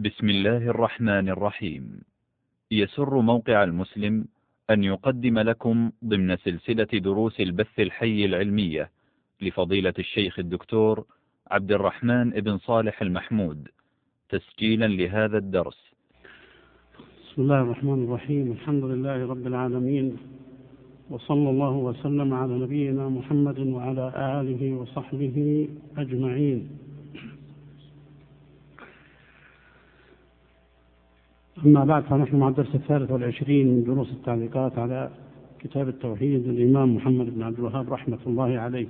بسم الله الرحمن الرحيم. يسر موقع المسلم أن يقدم لكم ضمن سلسلة دروس البث الحي العلمية لفضيلة الشيخ الدكتور عبد الرحمن بن صالح المحمود تسجيلا لهذا الدرس. بسم الله الرحمن الرحيم. الحمد لله رب العالمين، وصلى الله وسلم على نبينا محمد وعلى آله وصحبه أجمعين. أما بعد، فنحن مع الدرس 23 من دروس التعليقات على كتاب التوحيد للإمام محمد بن عبد الوهاب رحمة الله عليه.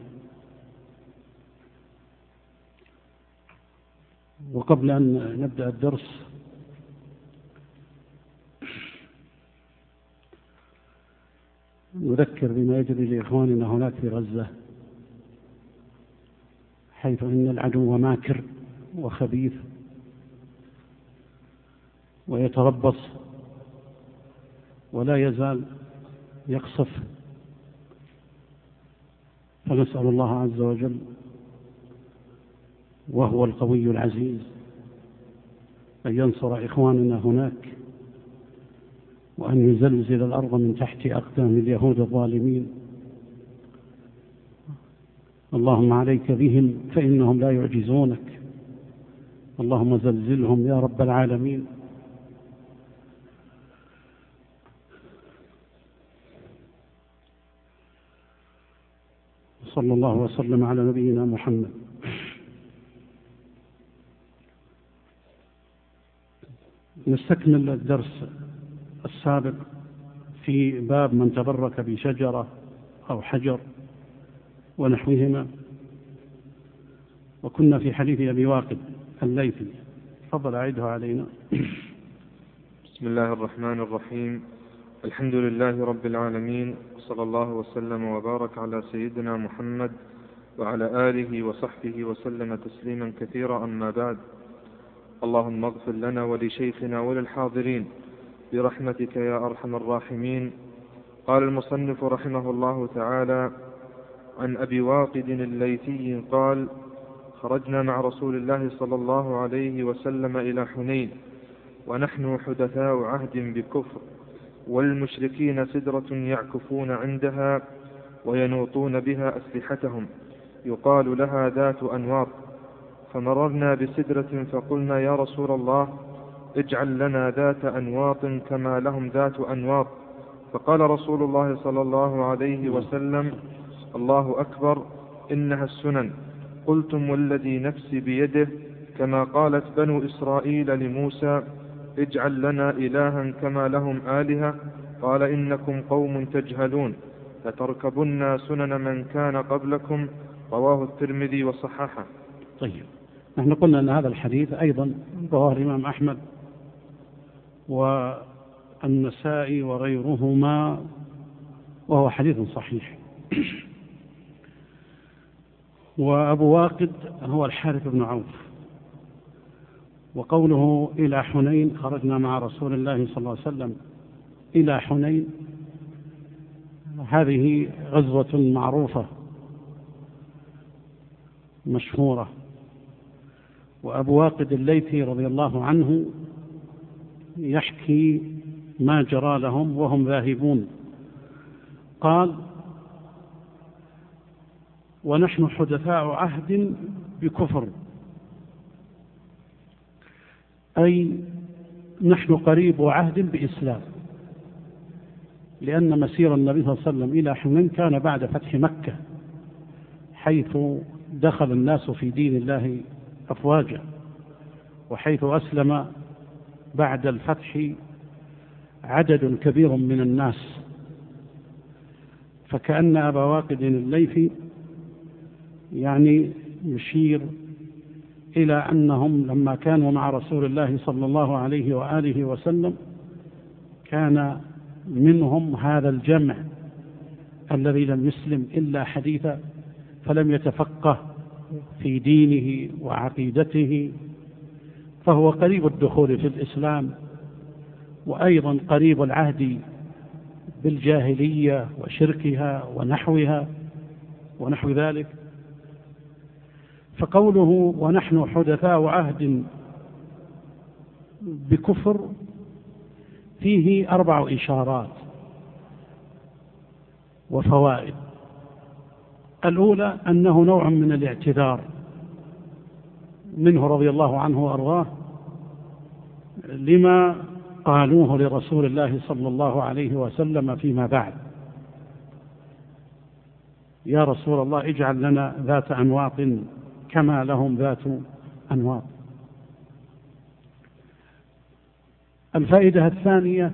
وقبل أن نبدأ الدرس نذكر بما يجري لإخواننا هناك في غزة، حيث إن العدو ماكر وخبيث ويتربص ولا يزال يقصف، فنسأل الله عز وجل وهو القوي العزيز أن ينصر إخواننا هناك، وأن يزلزل الأرض من تحت أقدام اليهود الظالمين. اللهم عليك بهم فإنهم لا يعجزونك، اللهم زلزلهم يا رب العالمين. صلى الله وسلم على نبينا محمد. نستكمل الدرس السابق في باب من تبرك بشجرة أو حجر ونحوهما، وكنا في حديث أبي واقد الليثي. تفضل أعيده علينا. بسم الله الرحمن الرحيم. الحمد لله رب العالمين، صلى الله وسلم وبارك على سيدنا محمد وعلى آله وصحبه وسلم تسليما كثيرا. أما بعد، اللهم اغفر لنا ولشيخنا وللحاضرين برحمتك يا أرحم الراحمين. قال المصنف رحمه الله تعالى: عن أبي واقد الليثي قال: خرجنا مع رسول الله صلى الله عليه وسلم إلى حنين ونحن حدثاء عهد بكفر، والمشركين سدرة يعكفون عندها وينوطون بها أسلحتهم، يقال لها ذات أنواط. فمررنا بسدرة فقلنا: يا رسول الله، اجعل لنا ذات أنواط كما لهم ذات أنواط. فقال رسول الله صلى الله عليه وسلم: الله أكبر، إنها السنن. قلتم: والذي نفسي بيده، كما قالت بنو إسرائيل لموسى: اجعل لنا إلها كما لهم آلهة. قال: إنكم قوم تجهلون، لتركبن سنن من كان قبلكم. رواه الترمذي وصححه. طيب، نحن قلنا أن هذا الحديث أيضا رواه الإمام أحمد والنسائي وغيرهما، وهو حديث صحيح. وأبو واقد هو الحارث بن عوف. وقوله إلى حنين، خرجنا مع رسول الله صلى الله عليه وسلم إلى حنين، هذه غزوة معروفة مشهورة. وأبو واقد الليثي رضي الله عنه يحكي ما جرى لهم وهم ذاهبون. قال: ونحن حدثاء عهد بكفر، أي نحن قريب عهد بإسلام، لأن مسير النبي صلى الله عليه وسلم إلى حنين كان بعد فتح مكة، حيث دخل الناس في دين الله أفواجا، وحيث أسلم بعد الفتح عدد كبير من الناس. فكأن أبا واقد الليثي يعني يشير إلى أنهم لما كانوا مع رسول الله صلى الله عليه وآله وسلم كان منهم هذا الجمع الذي لم يسلم إلا حديثا، فلم يتفقه في دينه وعقيدته، فهو قريب الدخول في الإسلام، وأيضا قريب العهد بالجاهلية وشركها ونحو ذلك. فقوله ونحن حدثاء عهد بكفر فيه 4 إشارات وفوائد. الأولى أنه نوع من الاعتذار منه رضي الله عنه وأرضاه لما قالوه لرسول الله صلى الله عليه وسلم فيما بعد: يا رسول الله اجعل لنا ذات أنواط كما لهم ذات أنواط. الفائدة الثانية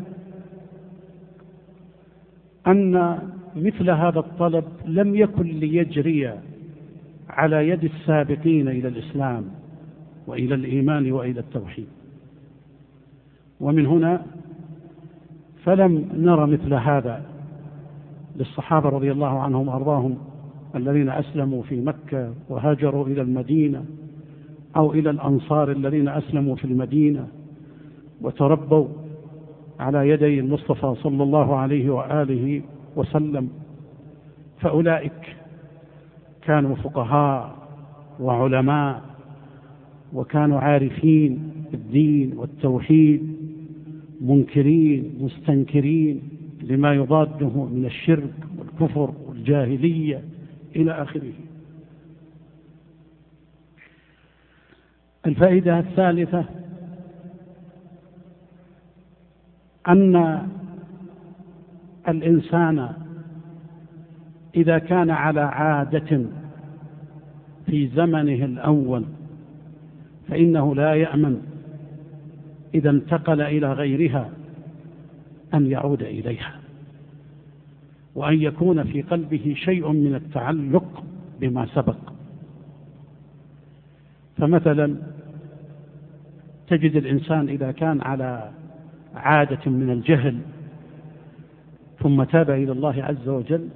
أن مثل هذا الطلب لم يكن ليجري على يد السابقين إلى الإسلام وإلى الإيمان وإلى التوحيد، ومن هنا فلم نرى مثل هذا للصحابة رضي الله عنهم وأرضاهم الذين أسلموا في مكة وهاجروا إلى المدينة، أو إلى الأنصار الذين أسلموا في المدينة وتربوا على يدي المصطفى صلى الله عليه وآله وسلم. فأولئك كانوا فقهاء وعلماء، وكانوا عارفين بالدين والتوحيد، منكرين مستنكرين لما يضاده من الشرك والكفر والجاهلية إلى آخره. الفائدة الثالثة أن الإنسان إذا كان على عادة في زمنه الأول فإنه لا يأمن إذا انتقل إلى غيرها أن يعود إليها، وأن يكون في قلبه شيء من التعلق بما سبق. فمثلا تجد الإنسان إذا كان على عادة من الجهل ثم تاب إلى الله عز وجل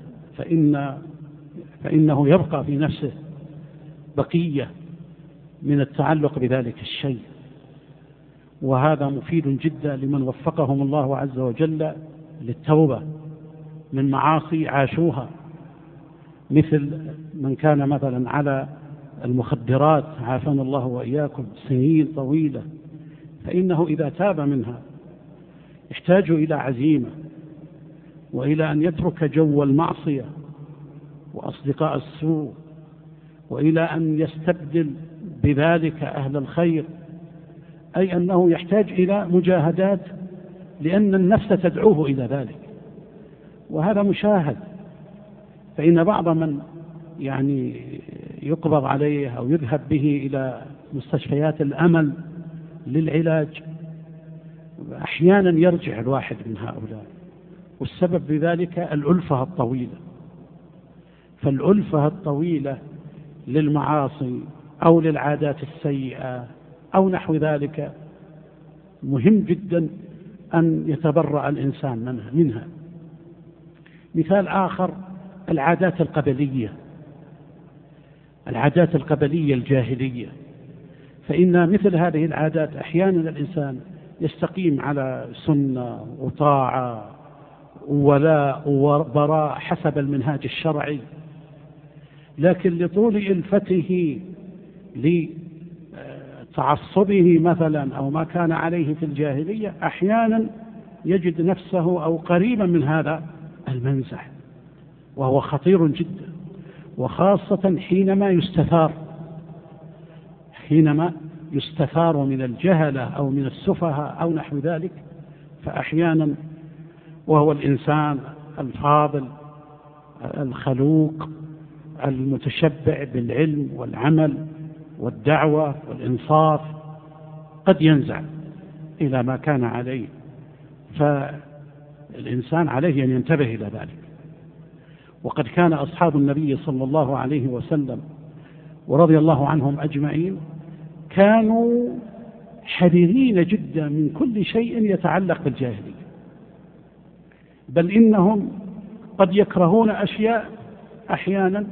فإنه يبقى في نفسه بقية من التعلق بذلك الشيء، وهذا مفيد جدا لمن وفقهم الله عز وجل للتوبة من معاصي عاشوها، مثل من كان مثلا على المخدرات عافانا الله وإياكم سنين طويلة، فإنه إذا تاب منها يحتاج إلى عزيمة وإلى أن يترك جو المعصية وأصدقاء السوء، وإلى أن يستبدل بذلك أهل الخير، أي أنه يحتاج إلى مجاهدات لأن النفس تدعوه إلى ذلك، وهذا مشاهد. فإن بعض من يقبض عليه أو يذهب به إلى مستشفيات الأمل للعلاج أحيانا يرجع الواحد من هؤلاء، والسبب بذلك الألفة الطويلة. فالألفة الطويلة للمعاصي أو للعادات السيئة أو نحو ذلك مهم جدا أن يتبرأ الإنسان منها. مثال آخر العادات القبلية، العادات القبلية الجاهلية، فإن مثل هذه العادات أحيانا الإنسان يستقيم على سنة وطاعة وولاء وبراء حسب المنهاج الشرعي، لكن لطول إلفته لتعصبه مثلا أو ما كان عليه في الجاهلية أحيانا يجد نفسه أو قريبا من هذا المنزح، وهو خطير جدا، وخاصة حينما يستثار من الجهلة أو من السفهاء أو نحو ذلك. فأحيانا وهو الإنسان الفاضل الخلوق المتشبع بالعلم والعمل والدعوة والإنصاف قد ينزع إلى ما كان عليه، فالإنسان عليه أن ينتبه إلى ذلك. وقد كان أصحاب النبي صلى الله عليه وسلم ورضي الله عنهم أجمعين كانوا حذرين جدا من كل شيء يتعلق بالجاهلية، بل إنهم قد يكرهون أشياء أحيانا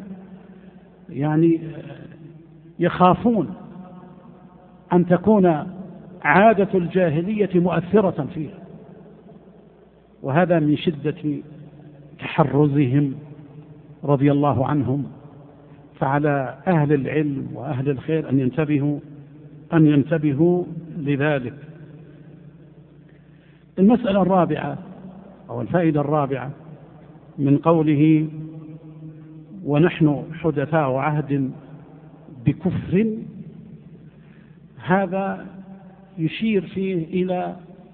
يخافون أن تكون عادة الجاهلية مؤثرة فيها، وهذا من شدة تحرزهم رضي الله عنهم. فعلى أهل العلم وأهل الخير أن ينتبهوا لذلك. المسألة الرابعة أو الفائدة الرابعة من قوله ونحن حدثاء عهد بكفر، هذا يشير فيه إلى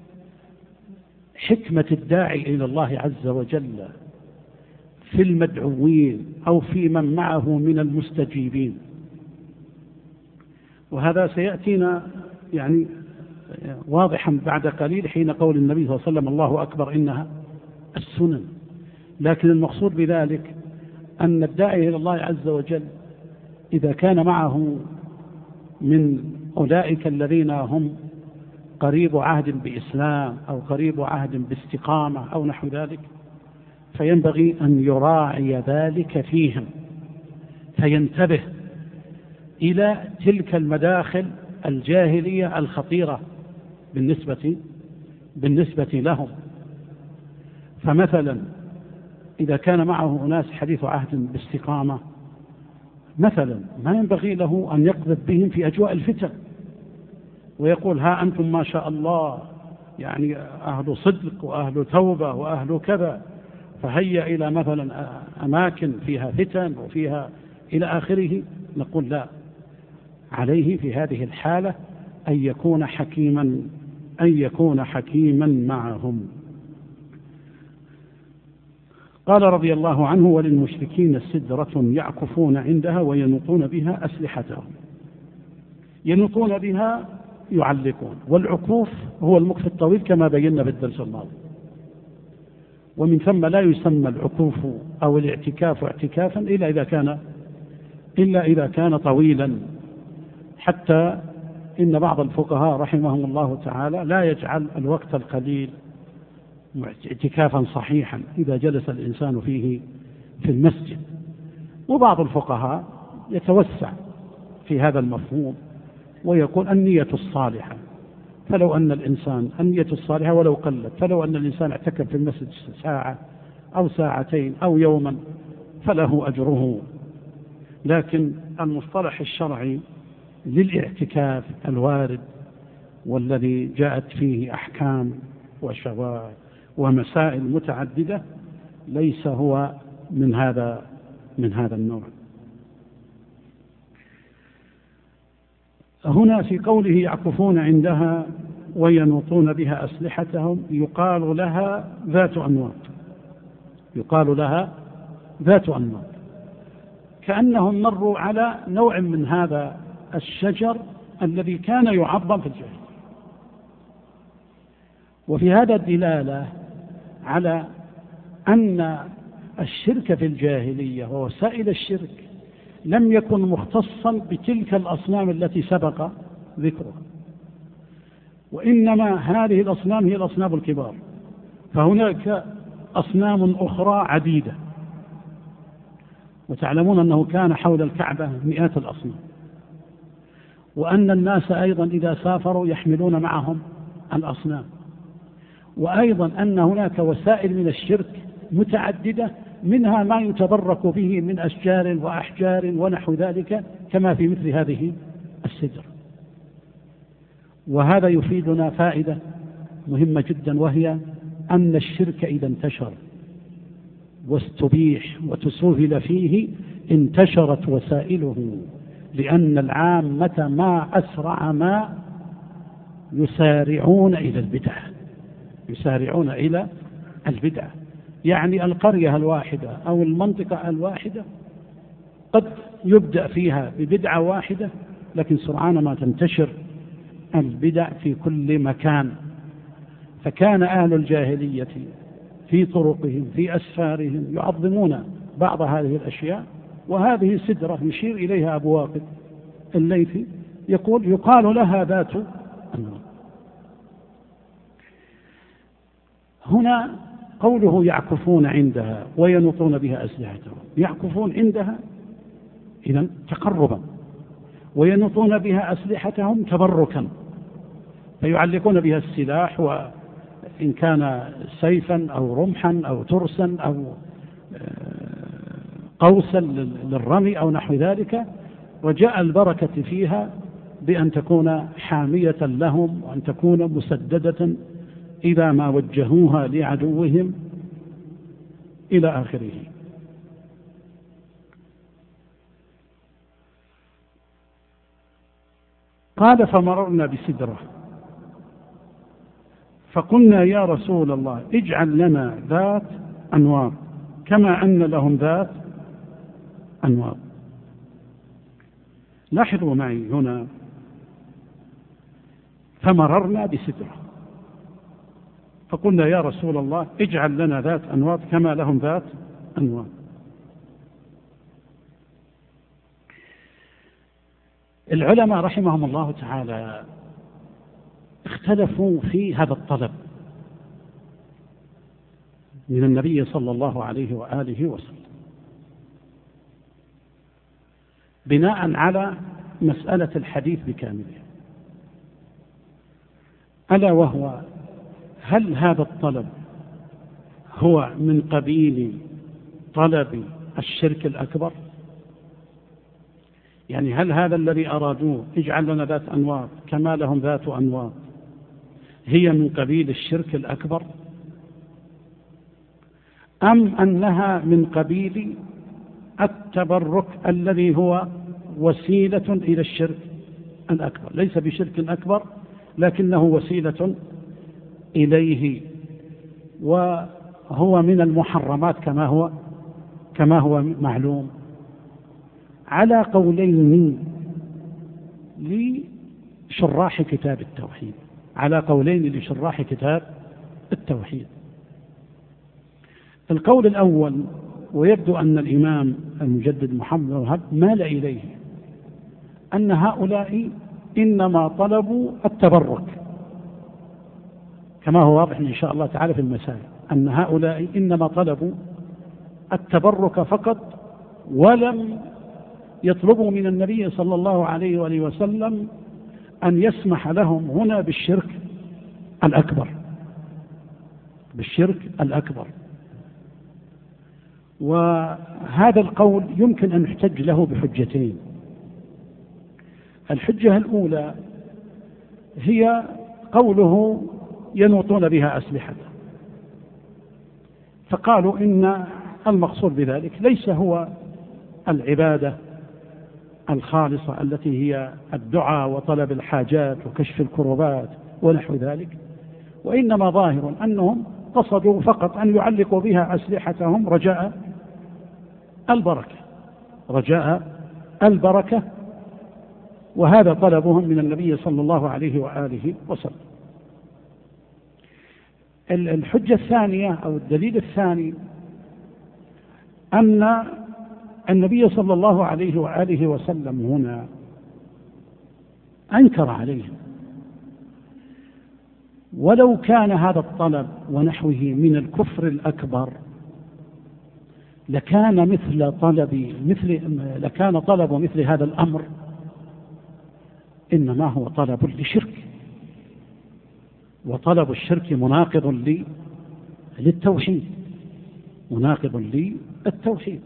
حكمة الداعي إلى الله عز وجل في المدعوين أو في من معه من المستجيبين. وهذا سيأتينا يعني واضحا بعد قليل حين قول النبي صلى الله عليه وسلم الله أكبر إنها السنن. لكن المقصود بذلك أن الداعي إلى الله عز وجل إذا كان معه من أولئك الذين هم قريب عهد بإسلام أو قريب عهد باستقامة أو نحو ذلك، فينبغي أن يراعي ذلك فيهم، فينتبه إلى تلك المداخل الجاهلية الخطيرة بالنسبة لهم. فمثلا إذا كان معه أناس حديث عهد باستقامة مثلا، ما ينبغي له أن يقذف بهم في أجواء الفتن ويقول ها أنتم ما شاء الله يعني أهل صدق وأهل توبة وأهل كذا، فهيا إلى مثلا أماكن فيها فتن وفيها إلى آخره. نقول لا، عليه في هذه الحالة أن يكون حكيما معهم. قال رضي الله عنه وللمشركين سدرة يعكفون عندها وينطون بها أسلحتهم. ينطون بها يعلقون، والعكوف هو المكف الطويل كما بينا بالدرس الماضي، ومن ثم لا يسمى العكوف أو الاعتكاف اعتكافا إلا إذا كان طويلا، حتى إن بعض الفقهاء رحمهم الله تعالى لا يجعل الوقت القليل اعتكافا صحيحا إذا جلس الإنسان فيه في المسجد، وبعض الفقهاء يتوسع في هذا المفهوم ويقول النية الصالحة، فلو أن الإنسان النية الصالحة ولو قلت، فلو أن الإنسان اعتكف في المسجد ساعة أو ساعتين أو يوما فله أجره. لكن المصطلح الشرعي للاعتكاف الوارد والذي جاءت فيه أحكام ومسائل متعددة ليس هو من هذا النوع. هنا في قوله يعكفون عندها وينوطون بها أسلحتهم يقال لها ذات أنواط، كأنهم مروا على نوع من هذا الشجر الذي كان يعظم في الجاهلية. وفي هذا الدلالة على أن الشرك في الجاهلية ووسائل الشرك لم يكن مختصا بتلك الأصنام التي سبق ذكرها، وإنما هذه الأصنام هي الأصنام الكبار، فهناك أصنام أخرى عديدة. وتعلمون أنه كان حول الكعبة مئات الأصنام، وأن الناس أيضا إذا سافروا يحملون معهم الأصنام، وأيضا أن هناك وسائل من الشرك متعددة، منها ما يتبرك به من أشجار وأحجار ونحو ذلك كما في مثل هذه السدر. وهذا يفيدنا فائدة مهمة جدا، وهي أن الشرك إذا انتشر واستبيح وتسهل فيه انتشرت وسائله، لأن العامة ما أسرع ما يسارعون إلى البدع. يعني القرية الواحدة أو المنطقة الواحدة قد يبدأ فيها ببدعة واحدة، لكن سرعان ما تنتشر البدع في كل مكان. فكان أهل الجاهلية في طرقهم في أسفارهم يعظمون بعض هذه الأشياء. وهذه سدرة يشير إليها أبو واقد الليثي يقال لها ذات النواط. هنا قوله يعكفون عندها وينوطون بها أسلحتهم، يعكفون عندها إذن تقربا، وينوطون بها أسلحتهم تبركا، فيعلقون بها السلاح، وإن كان سيفا أو رمحا أو ترسا أو قوسا للرمي أو نحو ذلك. وجاء البركة فيها بأن تكون حامية لهم وأن تكون مسددة إذا ما وجهوها لعدوهم إلى آخره. قال فمررنا بسدرة فقلنا يا رسول الله اجعل لنا ذات أنوار كما أن لهم ذات أنوار. لاحظوا معي هنا فمررنا بسدرة فقلنا يا رسول الله اجعل لنا ذات أنوار كما لهم ذات أنوار. العلماء رحمهم الله تعالى اختلفوا في هذا الطلب من النبي صلى الله عليه وآله وسلم بناء على مسألة الحديث بكامله، ألا وهو هل هذا الطلب هو من قبيل طلب الشرك الأكبر؟ يعني هل هذا الذي أرادوه اجعل لنا ذات أنوار كما لهم ذات أنوار هي من قبيل الشرك الأكبر، أم أنها من قبيل التبرك الذي هو وسيلة إلى الشرك الأكبر؟ ليس بشرك أكبر لكنه وسيلة إليه، وهو من المحرمات كما هو معلوم، على قولين لشراح كتاب التوحيد، على قولين لشراح كتاب التوحيد. القول الأول، ويبدو أن الإمام المجدد محمد بن وهب مال إليه، أن هؤلاء إنما طلبوا التبرك، كما هو واضح إن شاء الله تعالى في المسائل، أن هؤلاء إنما طلبوا التبرك فقط، ولم يطلبوا من النبي صلى الله عليه وآله وسلم أن يسمح لهم هنا بالشرك الأكبر. وهذا القول يمكن أن يحتج له بحجتين. الحجة الأولى هي قوله ينوطون بها أسلحة، فقالوا إن المقصود بذلك ليس هو العبادة الخالصة التي هي الدعاء وطلب الحاجات وكشف الكربات ونحو ذلك، وإنما ظاهر أنهم قصدوا فقط أن يعلقوا بها أسلحتهم رجاء البركة، وهذا طلبهم من النبي صلى الله عليه وآله وسلم. الحجة الثانية أو الدليل الثاني أن النبي صلى الله عليه وآله وسلم هنا أنكر عليهم، ولو كان هذا الطلب ونحوه من الكفر الأكبر لكان طلب مثل هذا الأمر إنما هو طلب لشرك، وطلب الشرك مناقض للتوحيد.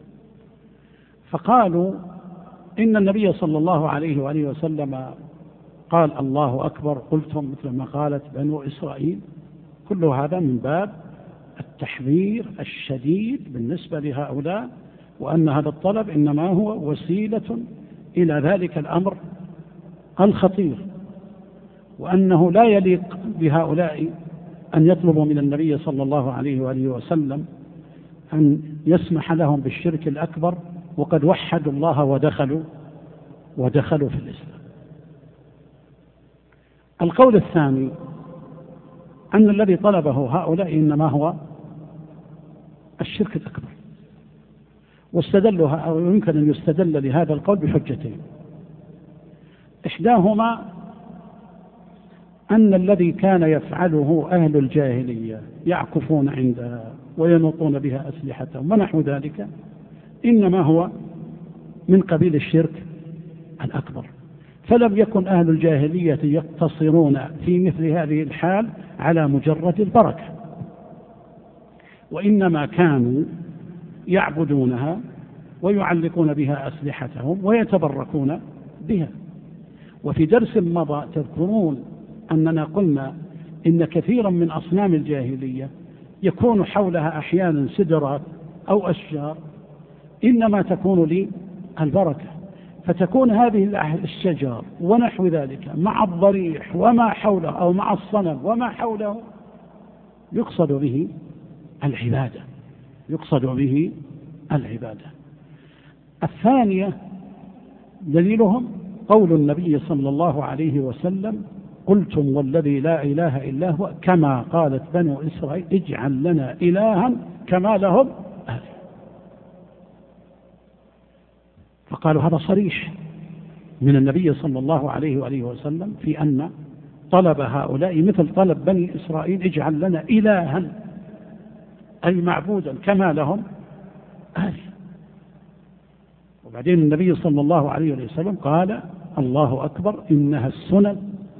فقالوا إن النبي صلى الله عليه وآله وسلم قال الله أكبر قلتم مثل ما قالت بنو إسرائيل. كل هذا من باب التحذير الشديد بالنسبة لهؤلاء، وأن هذا الطلب إنما هو وسيلة إلى ذلك الأمر الخطير، وأنه لا يليق بهؤلاء أن يطلبوا من النبي صلى الله عليه وآله وسلم أن يسمح لهم بالشرك الأكبر وقد وحدوا الله ودخلوا في الإسلام. القول الثاني أن الذي طلبه هؤلاء إنما هو الشرك الأكبر، واستدلها أو يمكن أن يستدل لهذا القول بحجتين. إحداهما أن الذي كان يفعله أهل الجاهلية يعكفون عندها وينوطون بها أسلحتهم ونحو ذلك إنما هو من قبيل الشرك الأكبر، فلم يكن أهل الجاهلية يقتصرون في مثل هذه الحال على مجرد البركة، وإنما كانوا يعبدونها ويعلقون بها أسلحتهم ويتبركون بها. وفي درس مضى تذكرون أننا قلنا إن كثيرا من أصنام الجاهلية يكون حولها أحيانا سدرات أو أشجار إنما تكون للبركة، فتكون هذه الشجر ونحو ذلك مع الضريح وما حوله أو مع الصنم وما حوله يقصد به العبادة، يقصد به العبادة. الثانية دليلهم قول النبي صلى الله عليه وسلم: قلتم والذي لا إله إلا هو كما قالت بنو إسرائيل اجعل لنا إلها كما لهم آله. فقالوا هذا صريح من النبي صلى الله عليه وآله وسلم في أن طلب هؤلاء مثل طلب بني إسرائيل اجعل لنا إلها أي معبودا كما لهم آله. وبعدين النبي صلى الله عليه وسلم قال: الله أكبر إنها السنن،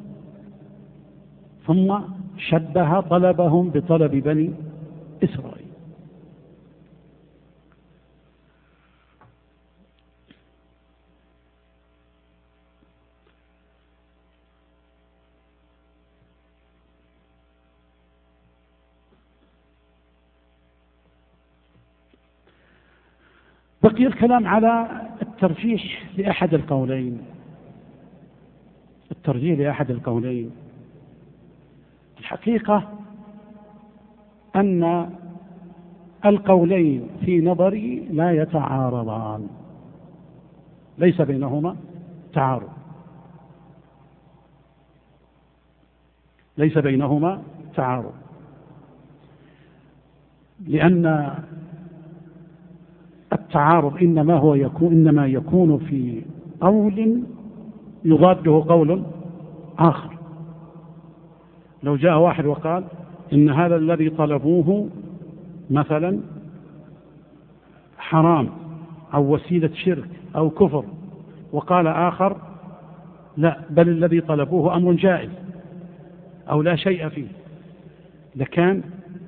ثم شبه طلبهم بطلب بني إسرائيل. بقي الكلام على الترجيح لأحد القولين. الترجيح لأحد القولين الحقيقة أن القولين في نظري لا يتعارضان، ليس بينهما تعارض، ليس بينهما تعارض، لأن التعارض إنما يكون في قول يضاده قول آخر. لو جاء واحد وقال إن هذا الذي طلبوه مثلا حرام أو وسيلة شرك أو كفر، وقال آخر لا بل الذي طلبوه أمر جائز أو لا شيء فيه، لكان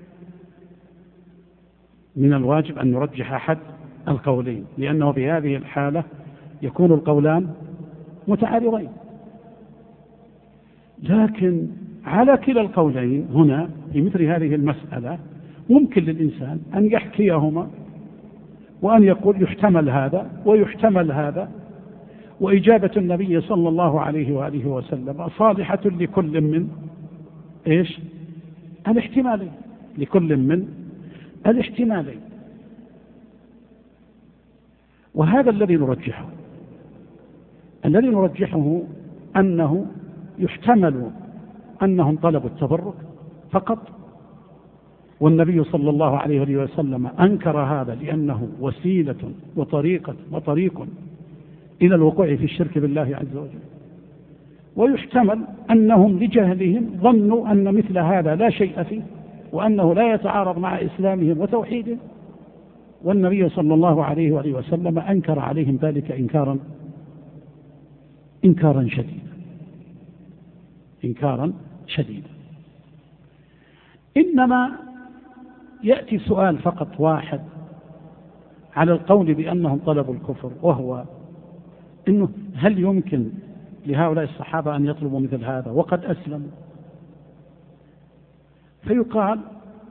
من الواجب أن نرجح أحد القولين، لأنه في هذه الحالة يكون القولان متعارضين. لكن على كلا القولين هنا في مثل هذه المسألة ممكن للإنسان أن يحكيهما وأن يقول يحتمل هذا ويحتمل هذا، وإجابة النبي صلى الله عليه وآله وسلم صالحة لكل من الاحتمالين، لكل من الاحتمالين. وهذا الذي نرجحه، الذي نرجحه أنه يحتمل أنهم طلبوا التبرك فقط، والنبي صلى الله عليه وسلم أنكر هذا لأنه وسيلة وطريق إلى الوقوع في الشرك بالله عز وجل. ويحتمل أنهم لجهلهم ظنوا أن مثل هذا لا شيء فيه وأنه لا يتعارض مع إسلامهم وتوحيدهم، والنبي صلى الله عليه وسلم أنكر عليهم ذلك إنكارا شديدا. إنما يأتي سؤال فقط واحد على القول بأنهم طلبوا الكفر، وهو إنه هل يمكن لهؤلاء الصحابة أن يطلبوا مثل هذا وقد أسلموا؟ فيقال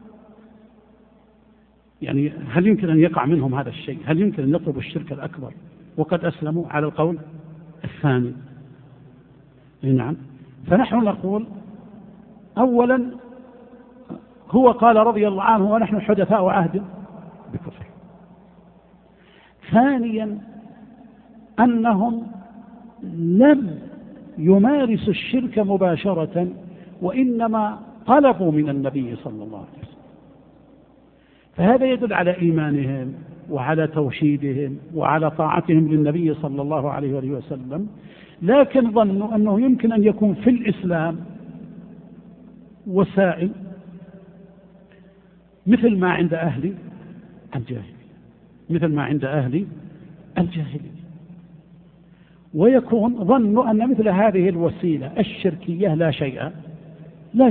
يعني هل يمكن أن يقع منهم هذا الشيء؟ هل يمكن أن يطلبوا الشرك الأكبر وقد أسلموا؟ على القول الثاني نعم. فنحن نقول أولا هو قال رضي الله عنه ونحن حدثاء عهد بكفر. ثانيا أنهم لم يمارسوا الشرك مباشرة، وإنما طلبوا من النبي صلى الله عليه وسلم، فهذا يدل على إيمانهم وعلى توحيدهم وعلى طاعتهم للنبي صلى الله عليه وسلم، لكن ظنوا أنه يمكن أن يكون في الإسلام وسائل مثل ما عند أهل الجاهلية، ويكون ظنوا أن مثل هذه الوسيلة الشركية لا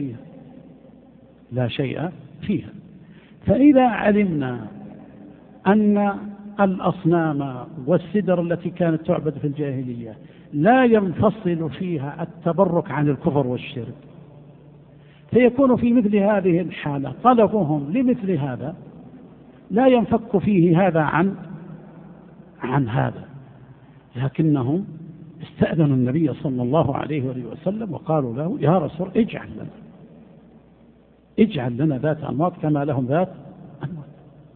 شيء فيها. فإذا علمنا أن الأصنام والسدر التي كانت تعبد في الجاهلية لا ينفصل فيها التبرك عن الكفر والشرك، فيكون في مثل هذه الحالة طلبهم لمثل هذا لا ينفك فيه هذا عن هذا، لكنهم استأذنوا النبي صلى الله عليه وآله وسلم وقالوا له يا رسول اجعل لنا ذات أنواط كما لهم ذات أنواط.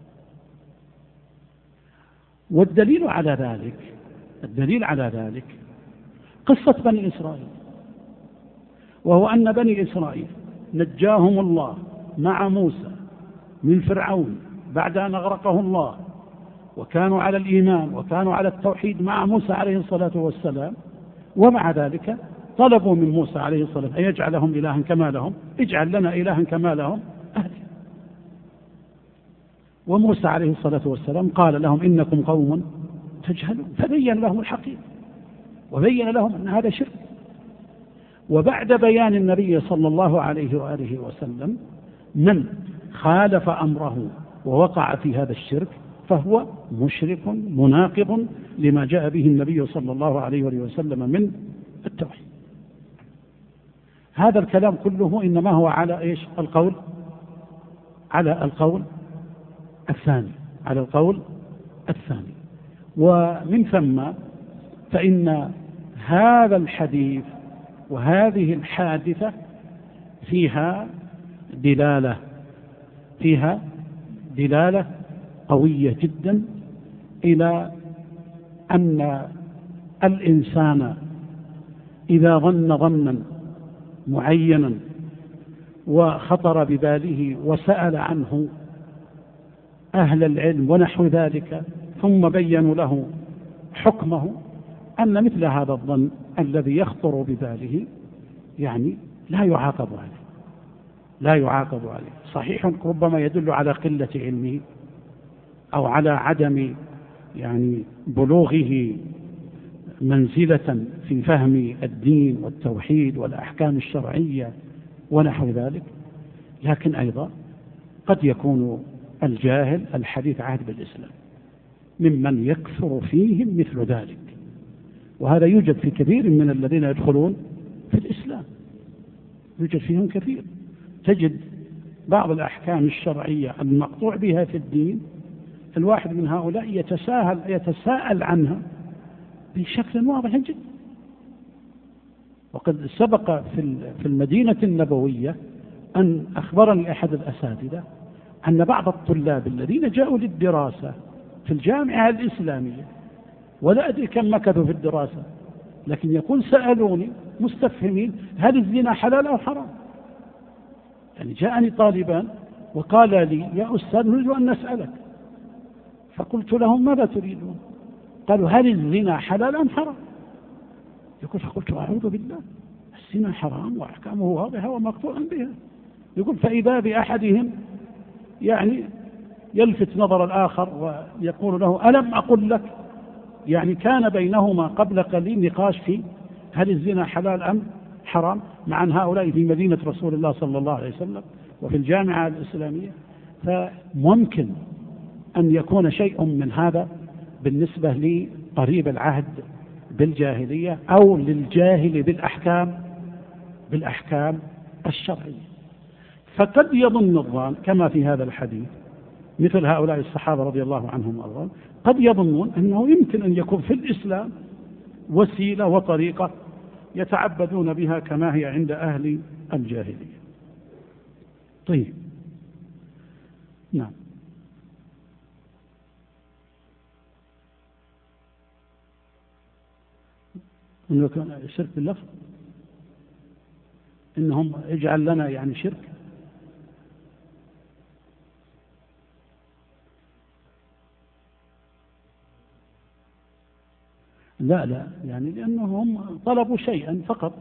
والدليل على ذلك قصة بني إسرائيل، وهو أن بني إسرائيل نجاهم الله مع موسى من فرعون بعد أن أغرقه الله، وكانوا على الإيمان وكانوا على التوحيد مع موسى عليه الصلاة والسلام، ومع ذلك طلبوا من موسى عليه الصلاة والسلام أن يجعلهم إلها كما لهم، اجعل لنا إلها كما لهم أهل. وموسى عليه الصلاة والسلام قال لهم إنكم قوم تجهلون، فبين لهم الحقيقة وبين لهم أن هذا شرك. وبعد بيان النبي صلى الله عليه وآله وسلم من خالف أمره ووقع في هذا الشرك فهو مشرك مناقض لما جاء به النبي صلى الله عليه وآله وسلم من التوحيد. هذا الكلام كله إنما هو على إيش؟ على القول الثاني. ومن ثم فإن هذا الحديث وهذه الحادثة فيها دلالة قوية جدا إلى أن الإنسان إذا ظن ظنا معينا وخطر بباله وسأل عنه أهل العلم ونحو ذلك ثم بينوا له حكمه، أن مثل هذا الظن الذي يخطر بباله يعني لا يعاقب عليه. صحيح ربما يدل على قلة علمه أو على عدم يعني بلوغه منزلة في فهم الدين والتوحيد والأحكام الشرعية ونحو ذلك، لكن أيضا قد يكون الجاهل الحديث عهد بالإسلام ممن يكثر فيهم مثل ذلك، وهذا يوجد في كثير من الذين يدخلون في الإسلام، يوجد فيهم كثير. تجد بعض الأحكام الشرعية المقطوع بها في الدين الواحد من هؤلاء يتساءل عنها بشكل واضح جدا. وقد سبق في المدينة النبوية أن أخبرني أحد الأساتذة أن بعض الطلاب الذين جاءوا للدراسة في الجامعة الإسلامية ولا أدري كم مكثوا في الدراسة، لكن يقول سألوني مستفهمين هل الزنا حلال أو حرام؟ يعني جاءني طالبان وقال لي يا أستاذ نريد أن نسألك، فقلت لهم ماذا تريدون؟ قالوا هل الزنا حلال أم حرام؟ يقول فقلت أعوذ بالله، الزنا حرام وأحكامه واضحة ومقطوع بها. يقول فإذا بأحدهم يعني يلفت نظر الآخر ويقول له ألم أقل لك؟ يعني كان بينهما قبل قليل نقاش في هل الزنا حلال أم حرام، مع أن هؤلاء في مدينة رسول الله صلى الله عليه وسلم وفي الجامعة الإسلامية. فممكن أن يكون شيء من هذا بالنسبة لقريب العهد بالجاهلية أو للجاهل بالأحكام الشرعية. فقد يظن الظان كما في هذا الحديث مثل هؤلاء الصحابة رضي الله عنهم وأرضاهم، قد يظنون أنه يمكن أن يكون في الإسلام وسيلة وطريقة يتعبدون بها كما هي عند أهل الجاهلية. طيب نعم. إنه كان شرك باللفظ، إنهم اجعل لنا يعني شرك. لا يعني لأنهم طلبوا شيئا فقط،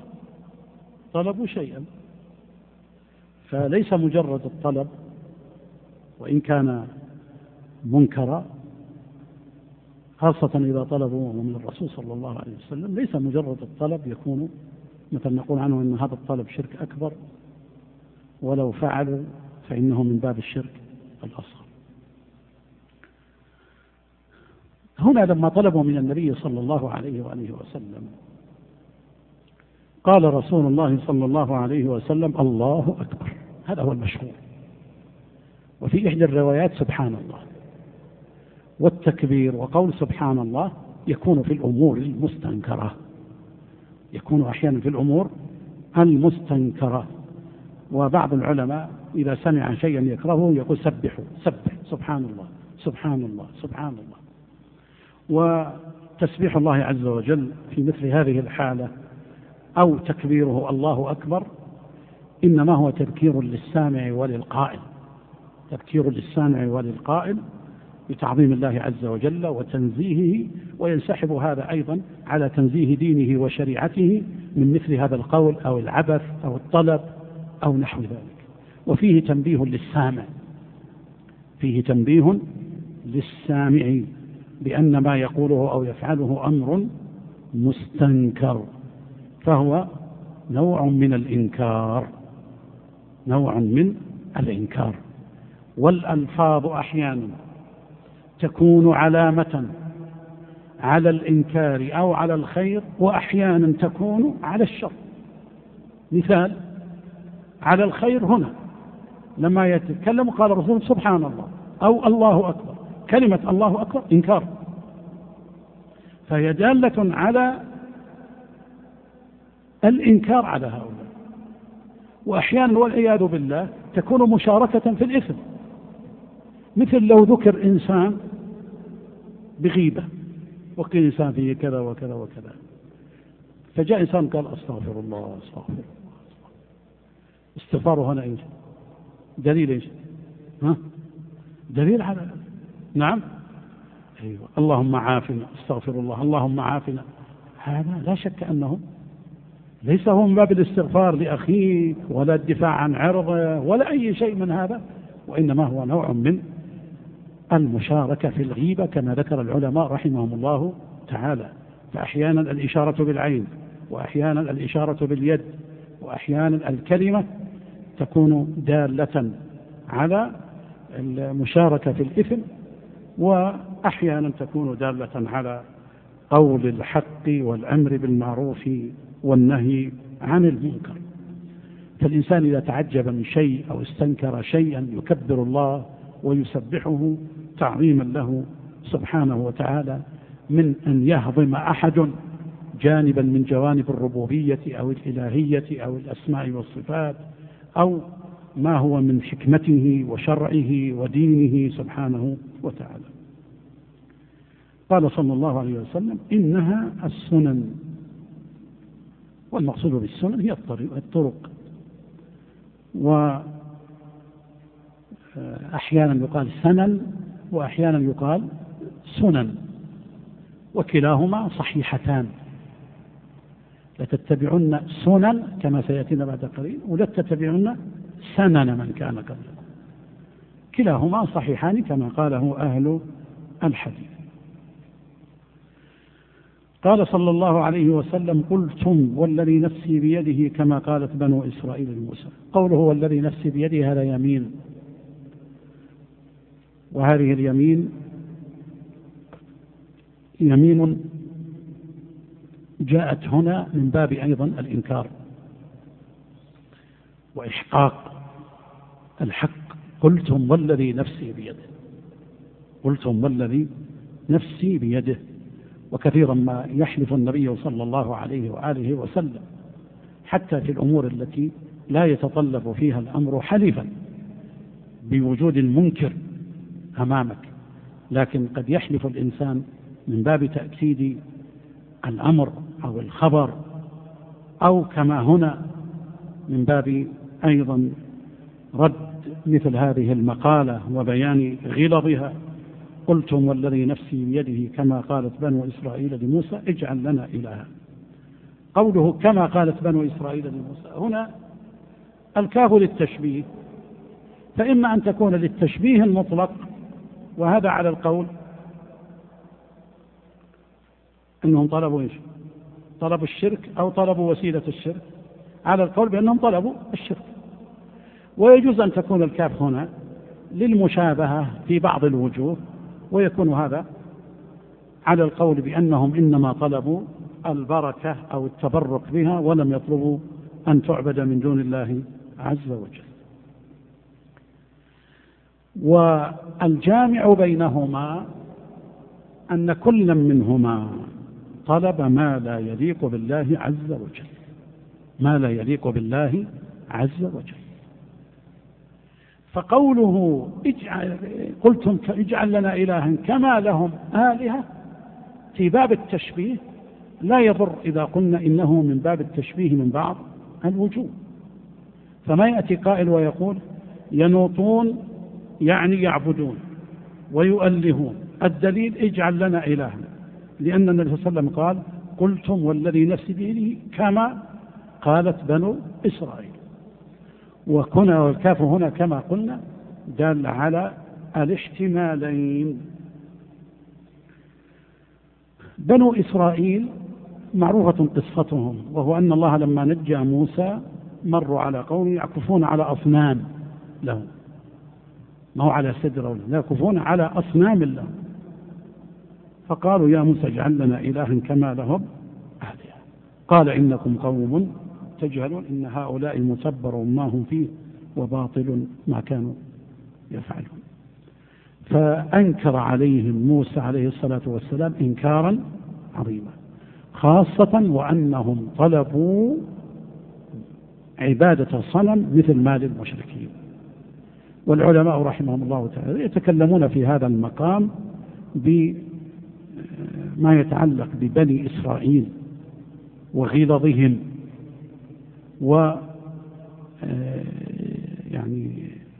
فليس مجرد الطلب وإن كان منكرا، خاصة إذا طلبوا من الرسول صلى الله عليه وسلم، ليس مجرد الطلب يكون مثل نقول عنه أن هذا الطلب شرك أكبر، ولو فعلوا فإنه من باب الشرك الأصغر. هنا لما طلبوا من النبي صلى الله عليه وآله وسلم قال رسول الله صلى الله عليه وسلم الله أكبر، هذا هو المشهور. وفي إحدى الروايات سبحان الله. والتكبير وقول سبحان الله يكون في الأمور المستنكرة، يكون أحيانا في الأمور المستنكرة. وبعض العلماء إذا سمع شيئا يكرهه يقول سبحوا، سبح سبحان الله سبحان الله سبحان الله. وتسبيح الله عز وجل في مثل هذه الحالة أو تكبيره الله أكبر إنما هو تذكير للسامع وللقائل، تذكير للسامع وللقائل بتعظيم الله عز وجل وتنزيهه، وينسحب هذا أيضا على تنزيه دينه وشريعته من مثل هذا القول أو العبث أو الطلب أو نحو ذلك. وفيه تنبيه للسامع، فيه تنبيه للسامع بأن ما يقوله أو يفعله أمر مستنكر، فهو نوع من الإنكار، نوع من الإنكار. والألفاظ أحيانا تكون علامة على الإنكار أو على الخير، وأحيانا تكون على الشر. مثال على الخير هنا لما يتكلم قال الرسول سبحان الله أو الله أكبر، كلمة الله أكبر إنكار، فهي دالة على الإنكار على هؤلاء. وأحيانا والعياذ بالله تكون مشاركة في الإثم، مثل لو ذكر إنسان بغيبة وقيل إنسان فيه كذا وكذا وكذا، فجاء إنسان قال أستغفر الله أستغفر الله، استغفاره هنا إيش؟ دليل إيش؟ دليل على نعم أيوة اللهم عافنا استغفر الله اللهم عافنا، هذا لا شك أنه ليس هو من باب الاستغفار لأخيك ولا الدفاع عن عرضه ولا أي شيء من هذا، وإنما هو نوع من المشاركة في الغيبة كما ذكر العلماء رحمهم الله تعالى. فأحيانا الإشارة بالعين، وأحيانا الإشارة باليد، وأحيانا الكلمة تكون دالة على المشاركة في الإثم، وأحيانا تكون دالة على قول الحق والأمر بالمعروف والنهي عن المنكر. فالإنسان إذا تعجب من شيء أو استنكر شيئا يكبر الله ويسبحه تعظيما له سبحانه وتعالى، من أن يهضم أحد جانبا من جوانب الربوبية أو الإلهية أو الأسماء والصفات أو ما هو من حكمته وشرعه ودينه سبحانه وتعالى. قال صلى الله عليه وسلم إنها السنن، والمقصود بالسنن هي الطرق، وأحيانا يقال سنن وأحيانا يقال سنن، وكلاهما صحيحتان. لتتبعن سنن كما سيأتينا بعد قليل، ولتتبعن سنن من كان قبلكم، كلاهما صحيحان كما قاله أهل الحديث. قال صلى الله عليه وسلم قلتم والذي نفسي بيده كما قالت بنو إسرائيل لموسى. قوله والذي نفسي بيده هذا يمين، وهذه اليمين يمين جاءت هنا من باب أيضا الإنكار وإحقاق الحق. قلتم والذي نفسي بيده، قلتم والذي نفسي بيده. وكثيرا ما يحلف النبي صلى الله عليه وآله وسلم حتى في الأمور التي لا يتطلب فيها الأمر حلفا بوجود المنكر أمامك، لكن قد يحلف الإنسان من باب تأكيد الأمر أو الخبر، أو كما هنا من باب أيضا رد مثل هذه المقالة وبيان غلظها. قلتم والذي نفسي بيده كما قالت بنو إسرائيل لموسى اجعل لنا إلها. قوله كما قالت بنو إسرائيل لموسى هنا الكاف للتشبيه، فإما أن تكون للتشبيه المطلق، وهذا على القول أنهم طلبوا إيش؟ طلبوا الشرك أو طلبوا وسيلة الشرك، على القول بأنهم طلبوا الشرك. ويجوز أن تكون الكاف هنا للمشابهة في بعض الوجوه، ويكون هذا على القول بأنهم إنما طلبوا البركة أو التبرك بها، ولم يطلبوا أن تعبد من دون الله عز وجل. والجامع بينهما أن كل منهما طلب ما لا يليق بالله عز وجل، ما لا يليق بالله عز وجل. فقوله قلتم اجعل لنا إلها كما لهم آلهة في باب التشبيه لا يضر إذا قلنا إنه من باب التشبيه من بعض الوجوه. فما يأتي قائل ويقول ينوطون يعني يعبدون ويؤلهون، الدليل اجعل لنا إلها، لأن النبي صلى الله عليه وسلم قال قلتم والذي نفسي بيده كما قالت بنو إسرائيل. وكنا والكاف هنا كما قلنا دل على الاحتمالين. بنو إسرائيل معروفة قصتهم، وهو أن الله لما نجى موسى مروا على قوم يعكفون على أصنام لهم، ما هو على سدر، يعكفون على أصنام لهم، فقالوا يا موسى اجعل لنا إلها كما لهم آلهة، قال إنكم قوم تجهلون إن هؤلاء متبر ما هم فيه وباطل ما كانوا يفعلون. فأنكر عليهم موسى عليه الصلاة والسلام إنكارا عظيما، خاصة وأنهم طلبوا عبادة الصنم مثل ما للمشركين. والعلماء رحمهم الله تعالى يتكلمون في هذا المقام بما يتعلق ببني إسرائيل وغلظهم يعني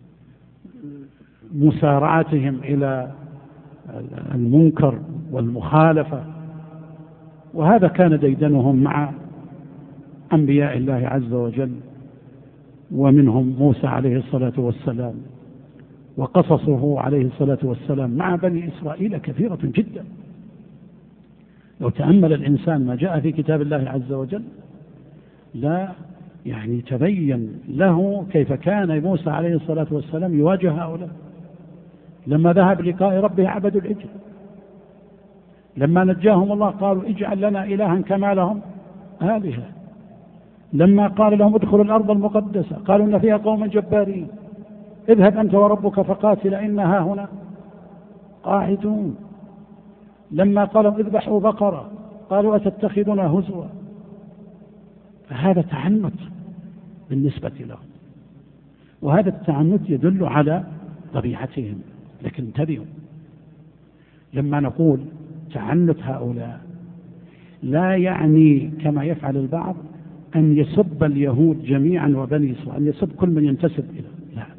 مسارعتهم إلى المنكر والمخالفة، وهذا كان ديدنهم مع أنبياء الله عز وجل، ومنهم موسى عليه الصلاة والسلام، وقصصه عليه الصلاة والسلام مع بني إسرائيل كثيرة جدا. لو تأمل الإنسان ما جاء في كتاب الله عز وجل لا يعني تبين له كيف كان موسى عليه الصلاة والسلام يواجه هؤلاء. لما ذهب لقاء ربه عبدوا العجل، لما نجاهم الله قالوا اجعل لنا إلها كما لهم آلهة، لما قال لهم ادخلوا الأرض المقدسة قالوا إن فيها قوما جبارين، اذهب أنت وربك فقاتل إنها هنا قاعدون، لما قالوا اذبحوا بقرة قالوا أتتخذنا هزوا. فهذا تعنت بالنسبة لهم، وهذا التعنت يدل على طبيعتهم. لكن انتبهوا، لما نقول تعنت هؤلاء لا يعني كما يفعل البعض أن يسب اليهود جميعا وبني إسرائيل، أن يسب كل من ينتسب إليه، لا،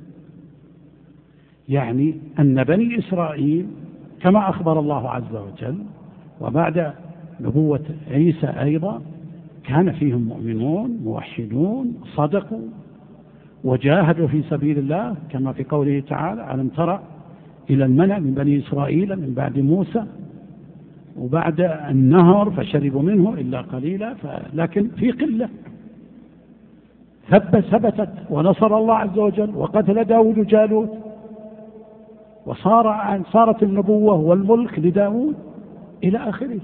يعني أن بني إسرائيل كما أخبر الله عز وجل وبعد نبوة عيسى أيضا كان فيهم مؤمنون موحدون صدقوا وجاهدوا في سبيل الله، كما في قوله تعالى ألم ترى إلى الملأ من بني إسرائيل من بعد موسى وبعد النهر فشربوا منه إلا قليلا، لكن في قلة ثبتت ونصر الله عز وجل وقتل داود جالوت، وصارت النبوة والملك لداود إلى آخره.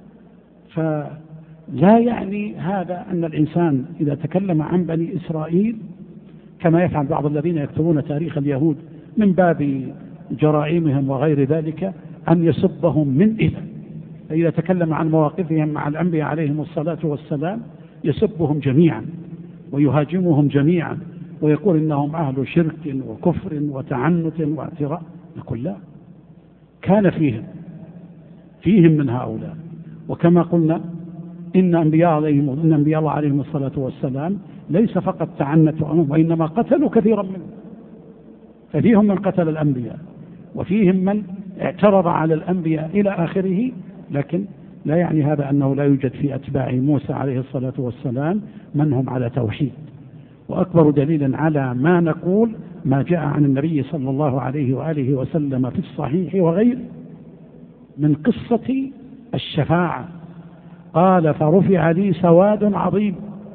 فلا يعني هذا أن الإنسان إذا تكلم عن بني إسرائيل كما يفعل بعض الذين يكتبون تاريخ اليهود من باب جرائمهم وغير ذلك أن يسبهم من إلى، فإذا تكلم عن مواقفهم مع الأنبياء عليهم الصلاة والسلام يسبهم جميعا ويهاجمهم جميعا ويقول إنهم أهل شرك وكفر وتعنت واعتراء. نقول لا، كان فيهم من هؤلاء، وكما قلنا إن أنبياء الله عليهم الصلاة والسلام ليس فقط تعنتوا عنهم وإنما قتلوا كثيرا منهم، ففيهم من قتل الأنبياء وفيهم من اعترض على الأنبياء إلى آخره. لكن لا يعني هذا أنه لا يوجد في أتباع موسى عليه الصلاة والسلام من هم على توحيد. وأكبر دليل على ما نقول ما جاء عن النبي صلى الله عليه وآله وسلم في الصحيح وغيره من قصة الشفاعة، قال فرفع لي سواد عظيم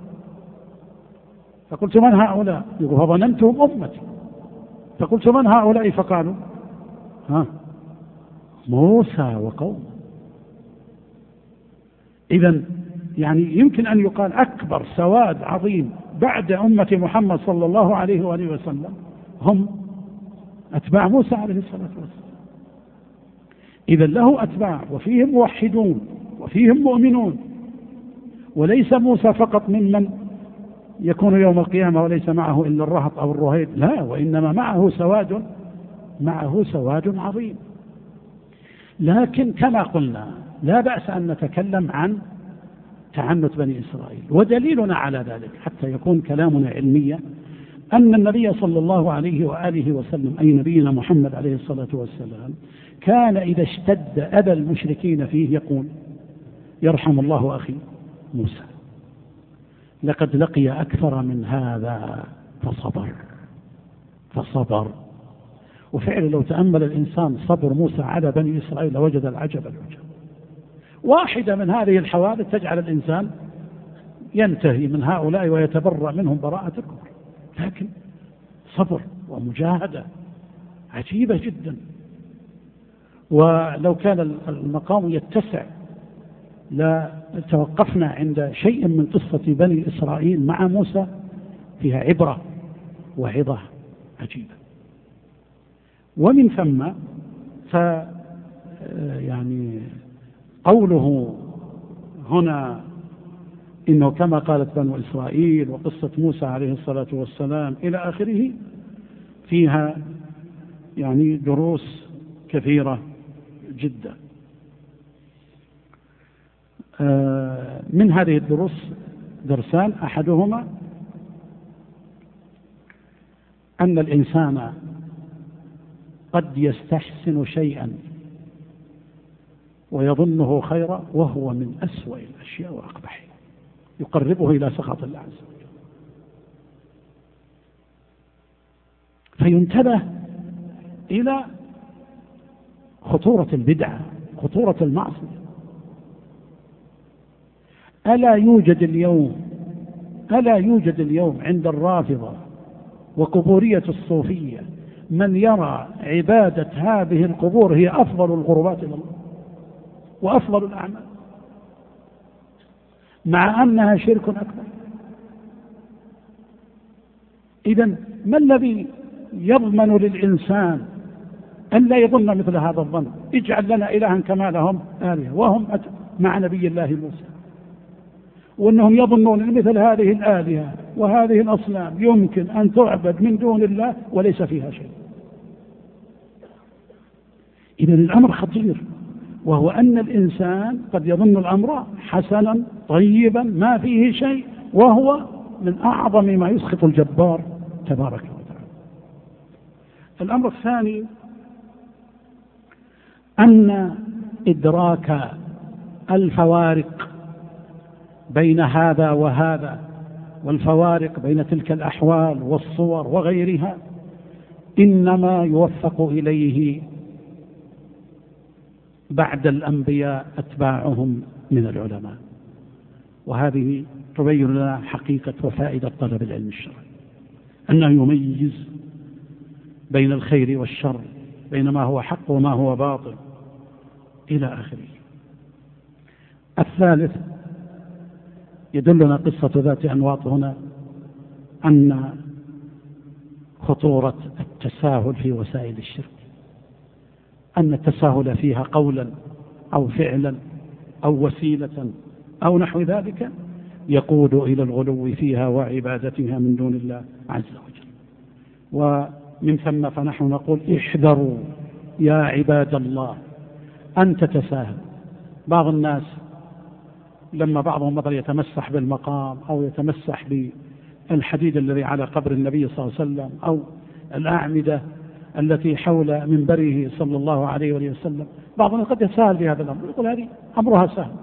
فقلت من هؤلاء؟ فظننتهم أمتي، فقلت من هؤلاء؟ فقالوا موسى وقومه. إذن يعني يمكن أن يقال أكبر سواد عظيم بعد أمة محمد صلى الله عليه وآله وسلم هم أتباع موسى عليه الصلاة والسلام. إذا له أتباع وفيهم موحدون وفيهم مؤمنون، وليس موسى فقط ممن يكون يوم القيامة وليس معه إلا الرهط أو الرهيب، لا، وإنما معه سواد عظيم. لكن كما قلنا لا بأس أن نتكلم عن تعنت بني إسرائيل، ودليلنا على ذلك حتى يكون كلامنا علميا أن النبي صلى الله عليه وآله وسلم، أي نبينا محمد عليه الصلاة والسلام، كان إذا اشتد أذى المشركين فيه يقول: يرحم الله أخي موسى، لقد لقي أكثر من هذا فصبر. وفعلا لو تأمل الإنسان صبر موسى على بني إسرائيل لوجد العجب العجب. واحدة من هذه الحوادث تجعل الإنسان ينتهي من هؤلاء ويتبرأ منهم براءة الكفر، لكن صبر ومجاهدة عجيبة جدا. ولو كان المقام يتسع لتوقفنا عند شيء من قصة بني إسرائيل مع موسى، فيها عبرة وعظة عجيبة. ومن ثم يعني قوله هنا إنه كما قالت بنو إسرائيل وقصة موسى عليه الصلاة والسلام إلى آخره، فيها يعني دروس كثيرة جدا. من هذه الدروس درسان، أحدهما أن الإنسان قد يستحسن شيئا ويظنه خيرا وهو من أسوأ الأشياء وأقبحها، يقربه إلى سخط الله عز وجل. فينتبه إلى خطورة البدعة، خطورة المعصية. ألا يوجد اليوم عند الرافضة وقبورية الصوفية من يرى عبادة هذه القبور هي أفضل القربات إلى الله وأفضل الأعمال، مع أنها شرك أكبر. إذن ما الذي يضمن للإنسان أن لا يظن مثل هذا الظن؟ اجعل لنا إلها كما لهم آلهة، وهم مع نبي الله موسى، وأنهم يظنون أن مثل هذه الآلهة وهذه الأصنام يمكن أن تعبد من دون الله وليس فيها شيء. إذن الأمر خطير، وهو أن الإنسان قد يظن الأمر حسنا طيبا ما فيه شيء، وهو من أعظم ما يسخط الجبار تبارك وتعالى. الأمر الثاني أن إدراك الفوارق بين هذا وهذا، والفوارق بين تلك الأحوال والصور وغيرها، إنما يوفق إليه بعد الأنبياء أتباعهم من العلماء. وهذه تبين لنا حقيقة وفائدة طلب العلم الشرعي، أنه يميز بين الخير والشر، بين ما هو حق وما هو باطل إلى آخره. الثالث يدلنا قصة ذات أنواط هنا أن خطورة التساهل في وسائل الشرك، أن التساهل فيها قولا أو فعلا أو وسيلة أو نحو ذلك يقود إلى الغلو فيها وعبادتها من دون الله عز وجل. ومن ثم فنحن نقول: احذروا يا عباد الله أن تتساهل. بعض الناس لما بعضهم مثلا يتمسح بالمقام أو يتمسح بالحديد الذي على قبر النبي صلى الله عليه وسلم أو الأعمدة التي حول منبره صلى الله عليه وسلم، بعضهم قد يتساهل في هذا الأمر، يقول هذه أمرها سهل،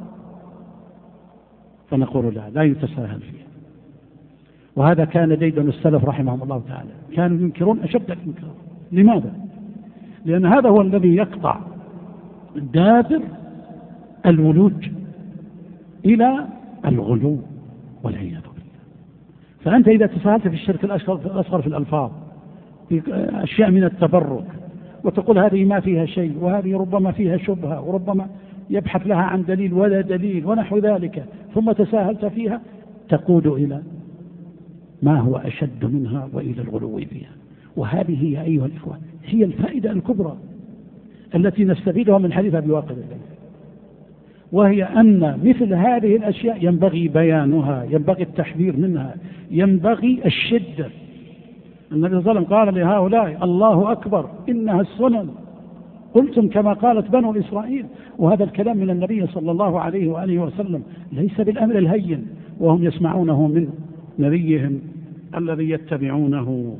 فنقول لا يتساهل فيها. وهذا كان ديدن السلف رحمهم الله تعالى، كانوا ينكرون أشد الإنكار. لماذا؟ لأن هذا هو الذي يقطع دابر الولوج إلى الغلو والعياذ بالله. فأنت إذا تساهلت في الشرك الأصغر في الألفاظ، في أشياء من التبرك، وتقول هذه ما فيها شيء وهذه ربما فيها شبهة وربما، يبحث لها عن دليل ولا دليل ونحو ذلك، ثم تساهلت فيها، تقود إلى ما هو أشد منها وإلى الغلو فيها. وهذه هي أيها الإخوة هي الفائدة الكبرى التي نستفيدها من حديث أبي واقد الليثي، وهي أن مثل هذه الأشياء ينبغي بيانها، ينبغي التحذير منها، ينبغي الشدة. النبي صلى الله عليه وسلم قال لهؤلاء: الله أكبر إنها السنن، قلتم كما قالت بنو إسرائيل. وهذا الكلام من النبي صلى الله عليه وآله وسلم ليس بالأمر الهين، وهم يسمعونه من نبيهم الذي يتبعونه.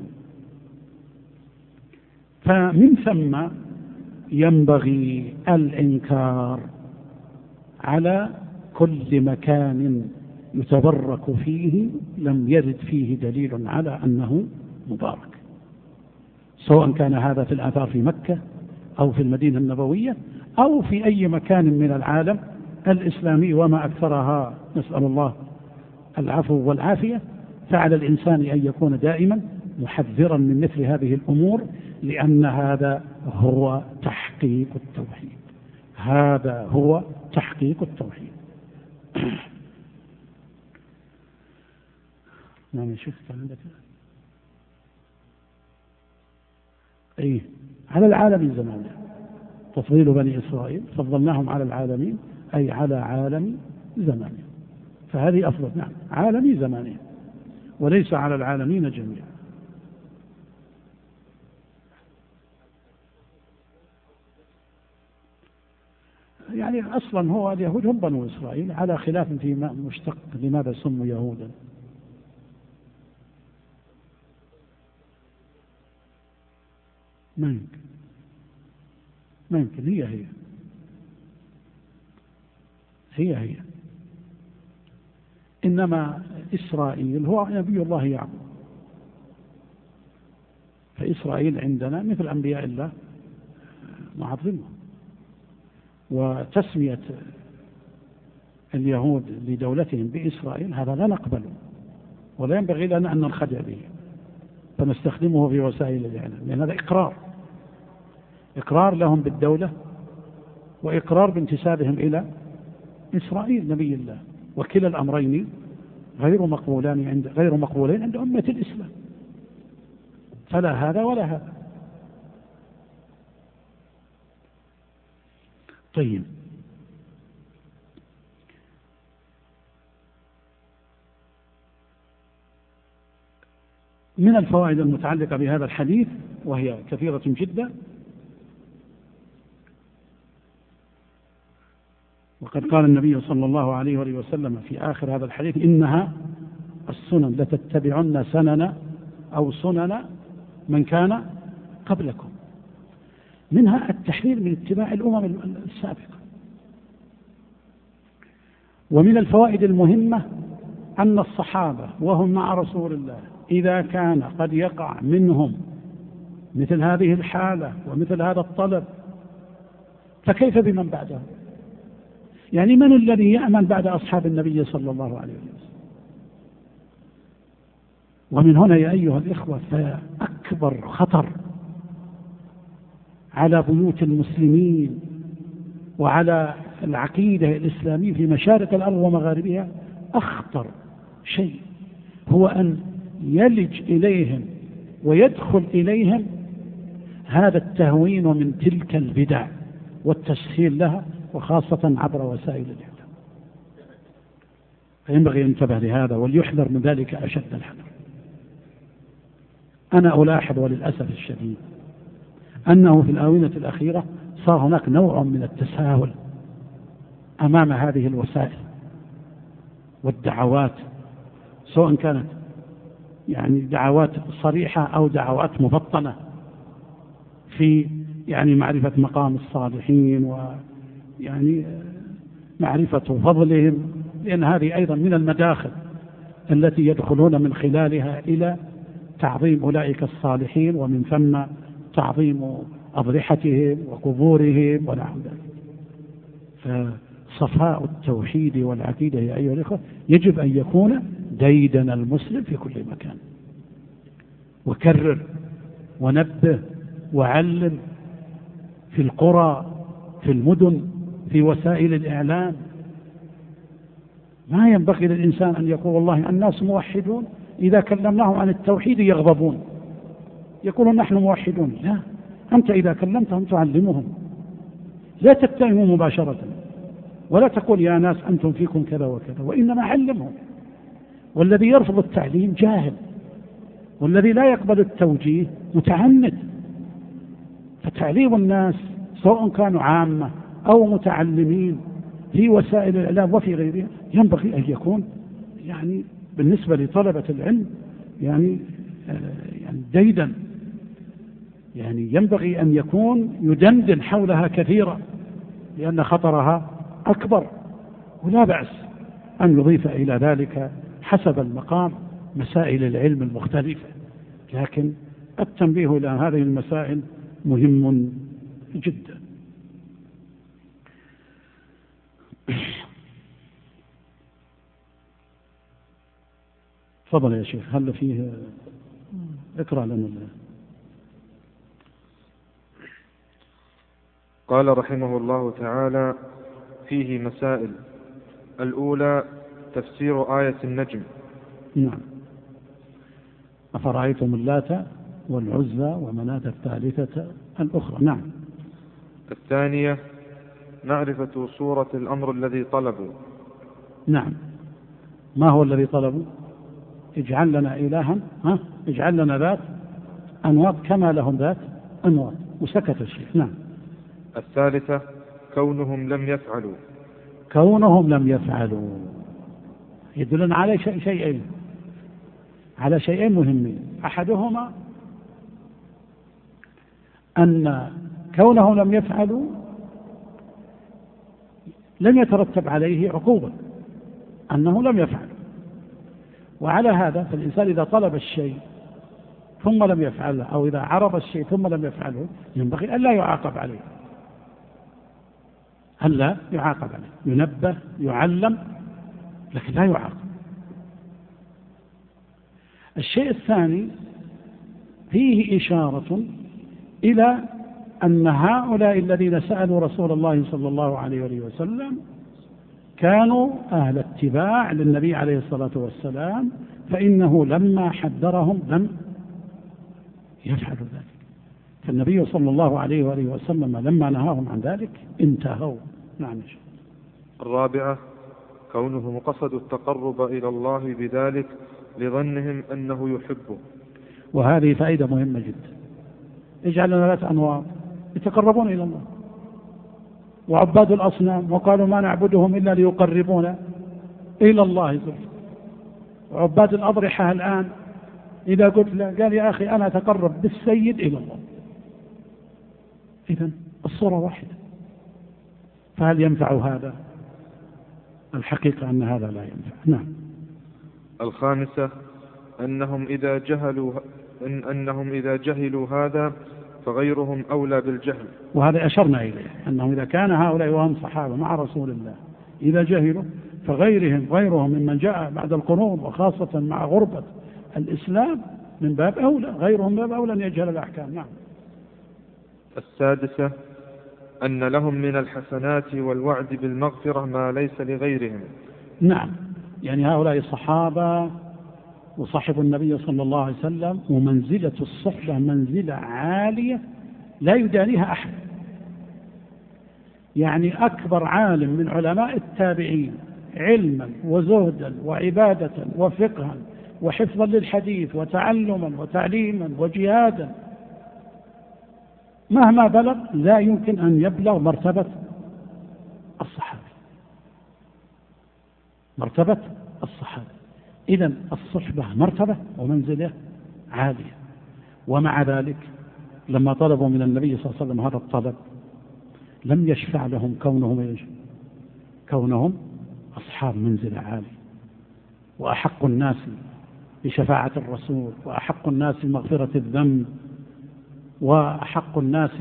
فمن ثم ينبغي الإنكار على كل مكان يتبرك فيه لم يرد فيه دليل على أنه مبارك، سواء كان هذا في الآثار في مكة أو في المدينة النبوية أو في أي مكان من العالم الإسلامي وما أكثرها، نسأل الله العفو والعافية. فعلى الإنسان أن يكون دائما محذرا من مثل هذه الأمور، لأن هذا هو تحقيق التوحيد، هذا هو تحقيق التوحيد. نعم شفت عندك أي على العالم زمانه، تفضيل بني إسرائيل فضلناهم على العالمين، أي على عالم زمانه، فهذه أفضل. نعم عالم زمانه وليس على العالمين جميعا. يعني أصلا هو اليهود هم بنو إسرائيل، على خلاف في مشتق لماذا سموا يهودا. ما يمكن هي إنما إسرائيل هو نبي الله يعقوب، فإسرائيل عندنا مثل أنبياء الله معظمه. وتسمية اليهود لدولتهم بإسرائيل هذا لا نقبله ولا ينبغي لنا أن ننخدع به، فنستخدمه في وسائل الإعلام، لأن هذا إقرار لهم بالدولة وإقرار بانتسابهم إلى إسرائيل نبي الله، وكلا الأمرين غير مقبولين عند أمة الإسلام، فلا هذا ولا هذا. طيب، من الفوائد المتعلقة بهذا الحديث وهي كثيرة جدا، وقد قال النبي صلى الله عليه وسلم في آخر هذا الحديث: إنها السنن لتتبعن سنن أو سنن من كان قبلكم. منها التحذير من اتباع الأمم السابقة. ومن الفوائد المهمة أن الصحابة وهم مع رسول الله إذا كان قد يقع منهم مثل هذه الحالة ومثل هذا الطلب، فكيف بمن بعدهم؟ يعني من الذي يأمن بعد أصحاب النبي صلى الله عليه وسلم؟ ومن هنا يا أيها الإخوة فأكبر خطر على بيوت المسلمين وعلى العقيدة الإسلامية في مشارق الأرض ومغاربها، أخطر شيء هو أن يلج إليهم ويدخل إليهم هذا التهوين من تلك البدع والتسهيل لها، وخاصة عبر وسائل الإعلام. فينبغي أن ينتبه لهذا وليحذر من ذلك أشد الحذر. أنا ألاحظ وللأسف الشديد أنه في الآونة الأخيرة صار هناك نوع من التساهل أمام هذه الوسائل والدعوات، سواء كانت يعني دعوات صريحة أو دعوات مبطنة في يعني معرفة مقام الصالحين ويعني معرفة فضلهم، لأن هذه أيضا من المداخل التي يدخلون من خلالها إلى تعظيم أولئك الصالحين، ومن ثم تعظيم أضرحتهم وقبورهم ونحو ذلك. فصفاء التوحيد والعقيدة يا أيها الإخوة يجب أن يكون ديدن المسلم في كل مكان. وكرر ونبه وعلم في القرى في المدن في وسائل الإعلام. ما ينبغي للإنسان أن يقول والله الناس موحدون، إذا كلمناهم عن التوحيد يغضبون، يقولون نحن موحدون. لا، أنت إذا كلمتهم تعلمهم، لا تتهموا مباشرة، ولا تقول يا ناس أنتم فيكم كذا وكذا، وإنما علمهم. والذي يرفض التعليم جاهل، والذي لا يقبل التوجيه متعمد. فتعليم الناس سواء كانوا عامة أو متعلمين في وسائل الإعلام وفي غيرها ينبغي أن يكون يعني بالنسبة لطلبة العلم يعني جيدا، يعني ينبغي أن يكون يدندن حولها كثيرا، لأن خطرها أكبر. ولا بأس أن يضيف إلى ذلك حسب المقام مسائل العلم المختلفة، لكن التنبيه إلى هذه المسائل مهم جدا. تفضل يا شيخ، هل فيه اقرأ لنا. قال رحمه الله تعالى: فيه مسائل. الأولى تفسير آية النجم. نعم. أفرأيتم اللات والعزى ومناة الثالثة الأخرى. نعم. الثانية معرفة صورة الأمر الذي طلبوا. نعم. ما هو الذي طلبوا؟ اجعل لنا إلها، اجعل لنا ذات أنواط كما لهم ذات أنواط، وسكت الشيخ. نعم. الثالثة كونهم لم يفعلوا. كونهم لم يفعلوا يدلنا على شيئين، على شيئين مهمين. أحدهما أن كونهم لم يفعلوا لم يترتب عليه عقوبة، أنه لم يفعل. وعلى هذا فالإنسان إذا طلب الشيء ثم لم يفعله، أو إذا عرض الشيء ثم لم يفعله، ينبغي ألا يعاقب عليه، ألا يعاقب عليه، ينبه يعلم لكن لا يعاقب. الشيء الثاني فيه إشارة إلى أن هؤلاء الذين سألوا رسول الله صلى الله عليه وسلم كانوا أهل اتباع للنبي عليه الصلاة والسلام، فإنه لما حذرهم لم يفعلوا ذلك، فالنبي صلى الله عليه وسلم لما نهاهم عن ذلك انتهوا. نعم. الرابعة كونهم قصدوا التقرب إلى الله بذلك لظنهم أنه يحبه. وهذه فائدة مهمة جدا. اجعل لنا ذات أنواط يتقربون إلى الله. وعباد الأصنام وقالوا ما نعبدهم إلا ليقربونا إلى الله زلفى. وعباد الأضرحة الآن إذا قلت له قال يا أخي أنا أتقرب بالسيد إلى الله. إذن الصورة واحدة. فهل ينفع هذا؟ الحقيقة أن هذا لا ينفع. نعم. الخامسة أنهم إذا جهلوا هذا فغيرهم أولى بالجهل. وهذا أشرنا إليه، أنهم إذا كان هؤلاء وهم صحابة مع رسول الله إذا جهلوا فغيرهم ممن جاء بعد القرون، وخاصة مع غربة الإسلام من باب أولى، غيرهم باب أولى أن يجهل الأحكام. نعم. السادسة أن لهم من الحسنات والوعد بالمغفرة ما ليس لغيرهم. نعم، يعني هؤلاء الصحابة وصحب النبي صلى الله عليه وسلم، ومنزلة الصحبة منزلة عالية لا يدانيها أحد. يعني أكبر عالم من علماء التابعين علما وزهدا وعبادة وفقها وحفظا للحديث وتعلما وتعليما وجهادا، مهما بلغ لا يمكن أن يبلغ مرتبة الصحابة. مرتبة الصحابة. إذن الصحبة مرتبة ومنزلة عالية. ومع ذلك لما طلبوا من النبي صلى الله عليه وسلم هذا الطلب لم يشفع لهم كونهم أصحاب منزلة عالية، وأحق الناس بشفاعة الرسول، وأحق الناس بمغفرة الذنب، وأحق الناس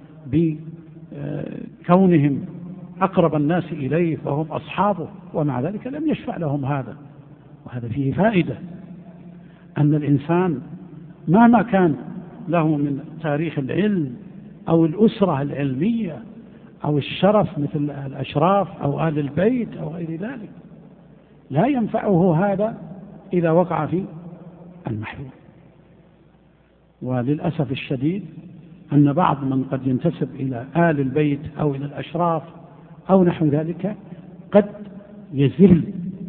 بكونهم أقرب الناس إليه فهم أصحابه، ومع ذلك لم يشفع لهم هذا. وهذا فيه فائدة أن الإنسان مهما كان له من تاريخ العلم أو الأسرة العلمية أو الشرف مثل الأشراف أو آل البيت أو غير ذلك، لا ينفعه هذا إذا وقع في المحذور. وللأسف الشديد أن بعض من قد ينتسب إلى آل البيت أو إلى الأشراف أو نحو ذلك قد يزل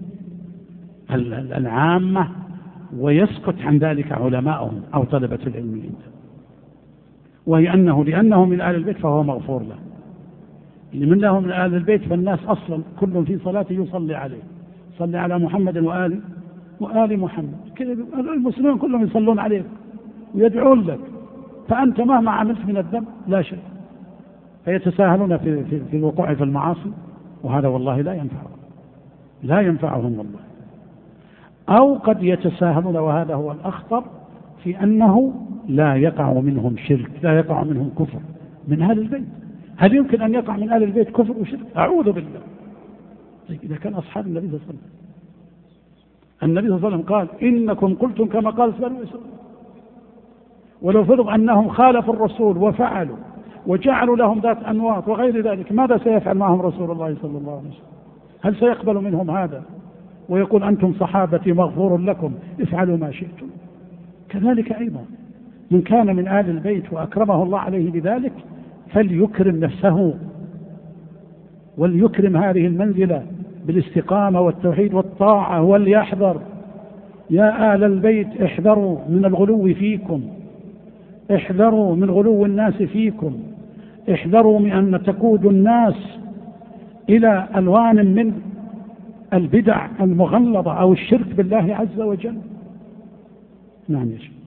العامة ويسقط عن ذلك علماءهم أو طلبة العلم، وهي أنه لأنه من آل البيت فهو مغفور له. اللي من له من آل البيت فالناس أصلا كل في صلاته يصلي عليه، صلي على محمد وآل محمد، كذا المسلمين كلهم يصلون عليك ويدعون لك، فأنت مهما عملت من الذنب لا شيء، فيتساهلون في الوقوع في المعاصي، وهذا والله لا ينفعهم والله. أو قد يتساهلون، وهذا هو الأخطر، في أنه لا يقع منهم شرك، لا يقع منهم كفر من أهل البيت. هل يمكن أن يقع من أهل البيت كفر وشرك؟ أعوذ بالله. إذا كان أصحاب النبي صلى الله عليه وسلم، النبي صلى الله عليه وسلم قال إنكم قلتم كما قال بنو إسرائيل، ولو فرض أنهم خالفوا الرسول وفعلوا وجعلوا لهم ذات أنواط وغير ذلك، ماذا سيفعل معهم رسول الله صلى الله عليه وسلم؟ هل سيقبل منهم هذا ويقول أنتم صحابتي مغفور لكم افعلوا ما شئتم؟ كذلك أيضا من كان من آل البيت وأكرمه الله عليه بذلك فليكرم نفسه وليكرم هذه المنزلة بالاستقامة والتوحيد والطاعة، وليحذر يا آل البيت احذروا من الغلو فيكم، احذروا من غلو الناس فيكم، احذروا من أن تقودوا الناس إلى ألوان من البدع المغلظة أو الشرك بالله عز وجل. نعم يا شيخ.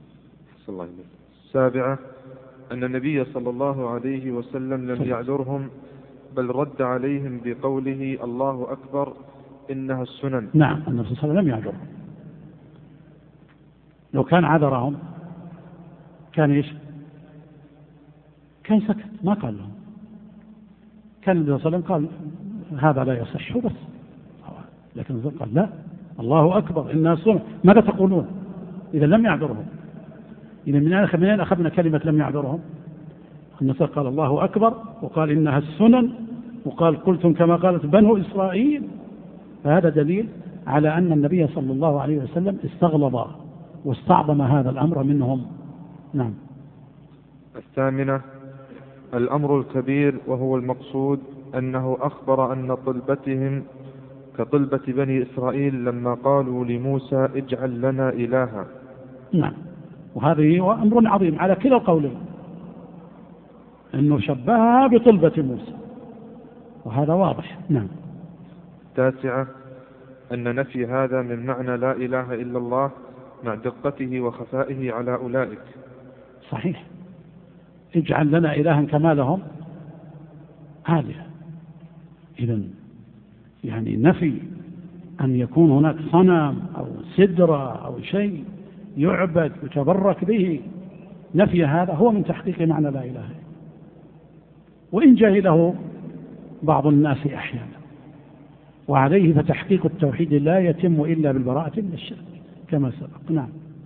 السابعة أن النبي صلى الله عليه وسلم لم يعذرهم، بل رد عليهم بقوله الله أكبر إنها السنن. نعم، النبي صلى الله عليه وسلم لم يعذرهم. لو كان عذرهم كان إيش؟ كان سكت، ما قال لهم. كان النبي صلى الله عليه وسلم قال هذا لا يصح بس، لكن قال لا، الله أكبر إنها السنن. ماذا تقولون إذا لم يعذرهم؟ إذا من أين أخذنا كلمة لم يعذرهم؟ النبي قال الله أكبر، وقال إنها السنن، وقال قلتم كما قالت بنو إسرائيل. فهذا دليل على أن النبي صلى الله عليه وسلم استغلظ واستعظم هذا الأمر منهم. نعم. الثامنة الأمر الكبير، وهو المقصود أنه أخبر أن طلبتهم كطلبة بني إسرائيل لما قالوا لموسى اجعل لنا إلها. نعم، وهذه هو أمر عظيم على كلا القولين، أنه شبهها بطلبة موسى، وهذا واضح. نعم. التاسعة أن نفي هذا من معنى لا إله إلا الله مع دقته وخفائه على أولئك. صحيح، اجعل لنا إلها كما لهم آلهة. إذن يعني نفي أن يكون هناك صنم أو سدرة أو شيء يعبد وتبرك به، نفي هذا هو من تحقيق معنى لا إله، وإن جهله بعض الناس أحيانا. وعليه فتحقيق التوحيد لا يتم إلا بالبراءة من الشرك كما سبق. نعم.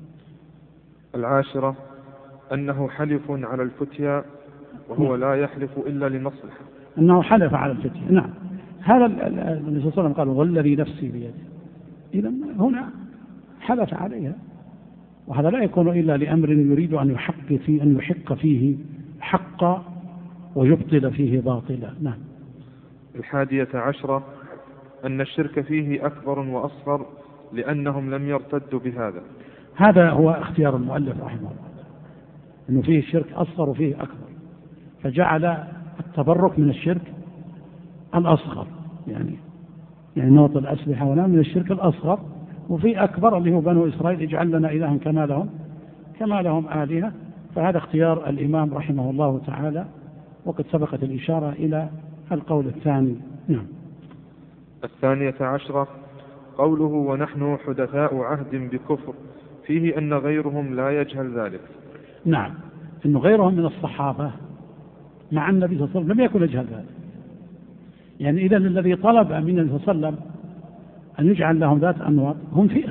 العاشرة أنه حلف على الفتيا، وهو لا يحلف إلا لمصلحة. أنه حلف على الفتيا. نعم، هذا النبي صلى الله عليه وسلم قال والذي نفسي بيده. إذا هنا حلف عليها، وهذا لا يكون إلا لأمر يريد أن يحق فيه حقا ويبطل فيه باطلا. نعم. الحادية عشرة أن الشرك فيه أكبر وأصغر، لأنهم لم يرتدوا بهذا. هذا هو اختيار المؤلف رحمه الله، أنه فيه الشرك أصغر وفيه أكبر، فجعل التبرك من الشرك الأصغر، يعني نوط الأسلحة ولا من الشرك الأصغر، وفي أكبر اللي هو بنو إسرائيل اجعل لنا إلها كما لهم آلهة. فهذا اختيار الإمام رحمه الله تعالى، وقد سبقت الإشارة إلى القول الثاني. نعم. الثانية عشرة قوله ونحن حدثاء عهد بكفر، فيه أن غيرهم لا يجهل ذلك. نعم، أن غيرهم من الصحابة مع النبي صلى الله عليه وسلم لم يكن يجهل ذلك. يعني إذا الذي طلب من النبي صلى الله عليه وسلم أن يجعل لهم ذات أنواط هم فئة،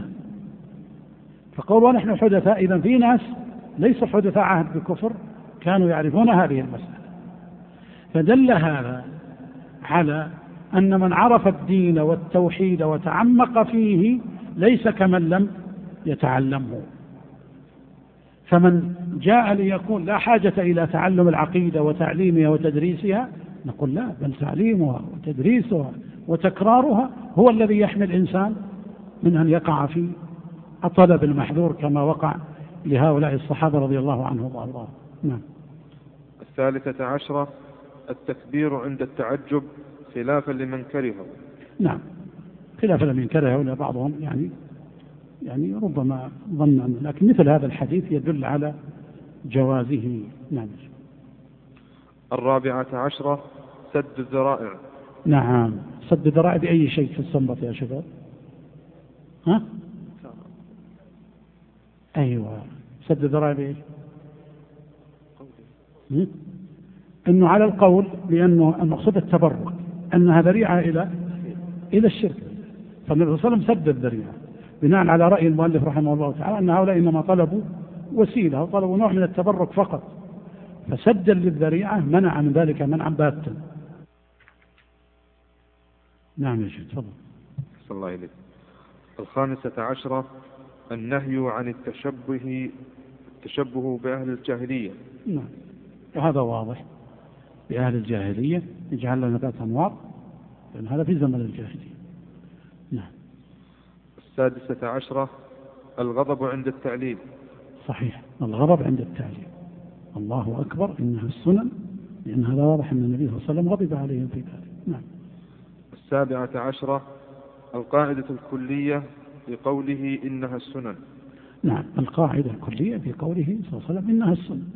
فقول ونحن حدثاء، إذا في ناس ليس حدثاء عهد بكفر كانوا يعرفون هذه المسألة. فدل هذا على أن من عرف الدين والتوحيد وتعمق فيه ليس كمن لم يتعلمه. فمن جاء ليقول لا حاجة إلى تعلم العقيدة وتعليمها وتدريسها، نقول لا، بل تعليمها وتدريسها وتكرارها هو الذي يحمي الإنسان من أن يقع في الطلب المحذور كما وقع لهؤلاء الصحابة رضي الله عنهم وأرضاهم. نعم. 13 التكبير عند التعجب خلافا لمن كرهه. نعم، خلافا لمن كرهه، ولا بعضهم يعني ربما ظن، لكن مثل هذا الحديث يدل على جوازه. نعم. 14 سد الذرائع. نعم، سد الذرائع بأي شيء في السنبط يا شباب؟ ها؟ أيوة، سد الذرائع بإيش؟ إنه على القول بأنه المقصود التبرك، أنها ذريعة إلى الشرك، فالنبي صلى الله عليه وسلم سد الذريعة بناء على رأي المؤلف رحمه الله تعالى أن هؤلاء إنما طلبوا وسيلة وطلبوا نوع من التبرك فقط، فسدا للذريعة منع من ذلك منعا باتا. نعم يا شيخ، تفضل. صلى الله عليه. 15 النهي عن التشبه بأهل الجاهلية. نعم، وهذا واضح، بأهل الجاهلية يجعل لنا ذات أنوار، لأن هذا في زمن الجاهلية. نعم. 16 الغضب عند التعليل. صحيح، الغضب عند التعليل، الله أكبر إنها السنن، لأن هذا واضح أن النبي صلى الله عليه وسلم غضب عليهم في ذلك. نعم. 17 القاعدة الكلية لقوله إنها السنن. نعم، القاعدة الكلية في قوله صلى الله عليه وسلم إنها السنن،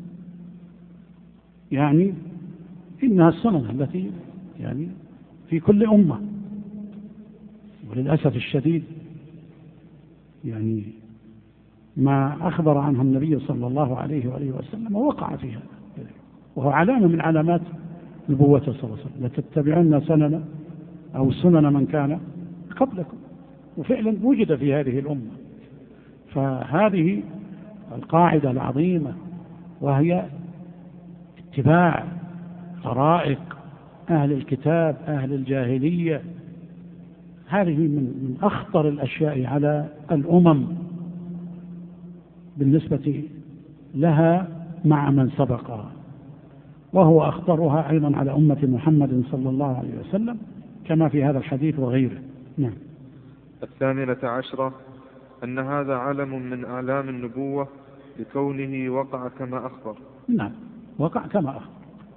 يعني إنها السنن التي يعني في كل أمة. وللأسف الشديد يعني ما أخبر عنه النبي صلى الله عليه وآله وسلم ووقع فيها، وهو علامة من علامات نبوته صلى الله عليه وسلم: لتتبعن سنن أو سنن من كان قبلكم. وفعلا وجد في هذه الأمة. فهذه القاعدة العظيمة، وهي اتباع طرائق أهل الكتاب أهل الجاهلية، هذه من أخطر الأشياء على الأمم بالنسبة لها مع من سبقها، وهو أخطرها أيضا على أمة محمد صلى الله عليه وسلم كما في هذا الحديث وغيره. نعم. 18 أن هذا علم من أعلام النبوة لكونه وقع كما أخبر. نعم، وقع كما أخبر،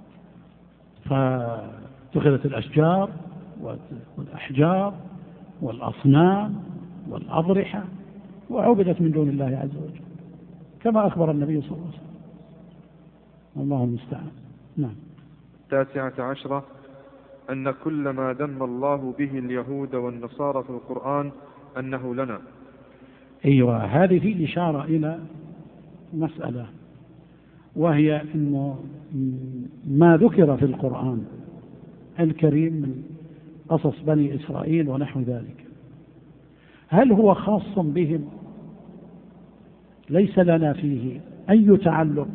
فاتخذت الأشجار والأحجار والأصنام والأضرحة وعبدت من دون الله عز وجل كما أخبر النبي صلى الله عليه وسلم. الله المستعان. نعم. 19 أن كل ما ذم الله به اليهود والنصارى في القرآن أنه لنا. أيوة، هذه في إشارة إلى مسألة، وهي أنه ما ذكر في القرآن الكريم من قصص بني إسرائيل ونحو ذلك، هل هو خاص بهم ليس لنا فيه أي تعلق؟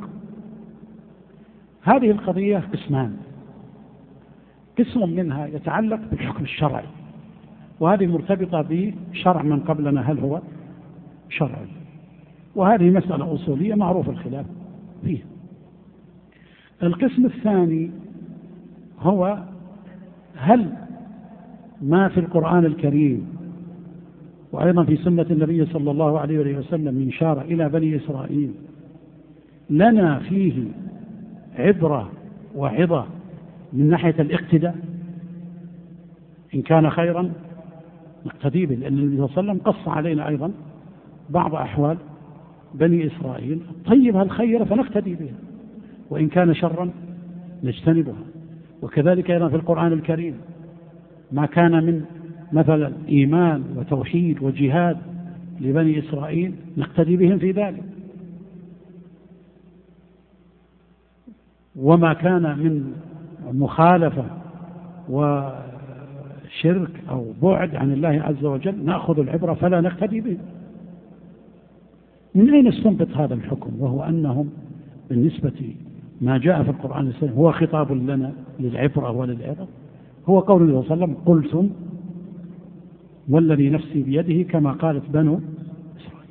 هذه القضية قسمان: قسم منها يتعلق بالحكم الشرعي، وهذه مرتبطة بشرع من قبلنا هل هو شرعي، وهذه مسألة أصولية معروف الخلاف فيها. القسم الثاني هو هل ما في القرآن الكريم وأيضا في سنة النبي صلى الله عليه وسلم من إشارة إلى بني إسرائيل لنا فيه عبرة وعظة من ناحية الاقتداء، إن كان خيرا نقتدي به، لأن النبي صلى الله عليه وسلم قص علينا أيضا بعض أحوال بني إسرائيل طيبها الخير فنقتدي بها، وإن كان شرا نجتنبها. وكذلك أيضا في القرآن الكريم ما كان من مثلا إيمان وتوحيد وجهاد لبني إسرائيل نقتدي بهم في ذلك، وما كان من مخالفة وشرك أو بعد عن الله عز وجل نأخذ العبرة فلا نقتدي به. من أين استنبط هذا الحكم؟ وهو أنهم بالنسبة ما جاء في القرآن الكريم هو خطاب لنا للعبرة وللعبرة، هو قول الله صلى الله عليه وسلم: قلتم والذي نفسي بيده كما قالت بنو إسرائيل.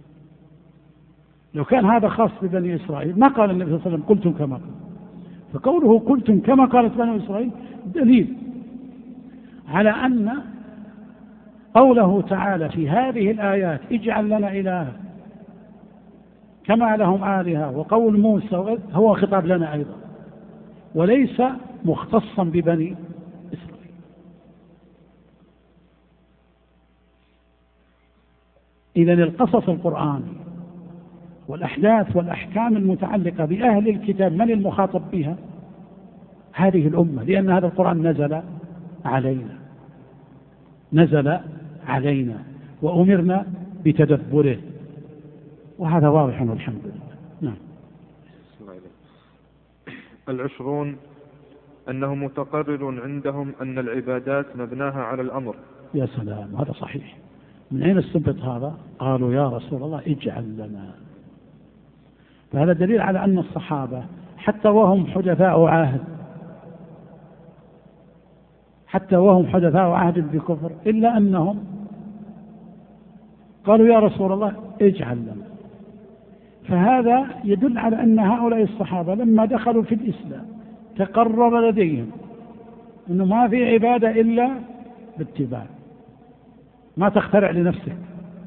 لو كان هذا خاص ببني إسرائيل ما قال النبي صلى الله عليه وسلم قلتم كما قال. فقوله قلتم كما قالت بنو إسرائيل دليل على أن قوله تعالى في هذه الآيات اجعل لنا إلها كما لهم آلهة، وقول موسى هو خطاب لنا أيضا وليس مختصا ببني إسرائيل. إذن القصص القرآني والأحداث والأحكام المتعلقة بأهل الكتاب من المخاطب بها؟ هذه الأمة، لأن هذا القرآن نزل علينا وأمرنا بتدبره، وهذا واضح والحمد لله. نعم. 20 أنه متقرر عندهم أن العبادات مبناها على الأمر. يا سلام، هذا صحيح. من أين استنبط هذا؟ قالوا يا رسول الله اجعل لنا. فهذا دليل على أن الصحابة حتى وهم حدثاء عهد بكفر إلا أنهم قالوا يا رسول الله اجعل لنا. فهذا يدل على أن هؤلاء الصحابة لما دخلوا في الإسلام تقرر لديهم أنه ما في عبادة إلا باتباع، ما تخترع لنفسك.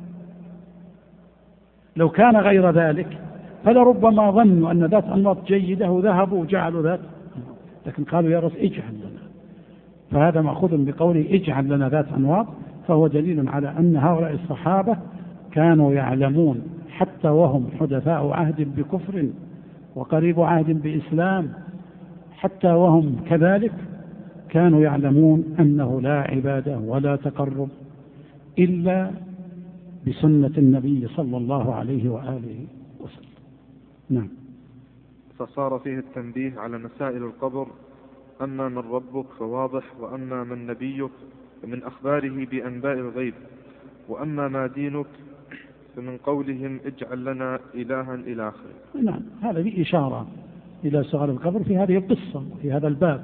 لو كان غير ذلك فلربما ظنوا أن ذات أنماط جيدة وذهبوا وجعلوا ذات، لكن قالوا يا رسول اجعل لنا. فهذا مأخوذ بقوله اجعل لنا ذات أنواط، فهو دليل على أن هؤلاء الصحابة كانوا يعلمون حتى وهم حدثاء عهد بكفر وقريب عهد بإسلام، حتى وهم كذلك كانوا يعلمون أنه لا عبادة ولا تقرب إلا بسنة النبي صلى الله عليه وآله وسلم. نعم. فصار فيه التنبيه على مسائل القبر: أما من ربك فواضح، وأما من نبيك فمن أخباره بأنباء الغيب، وأما ما دينك فمن قولهم اجعل لنا إلها إلى آخره. نعم، هذا فيه إشارة إلى سؤال القبر في هذه القصة، في هذا الباب،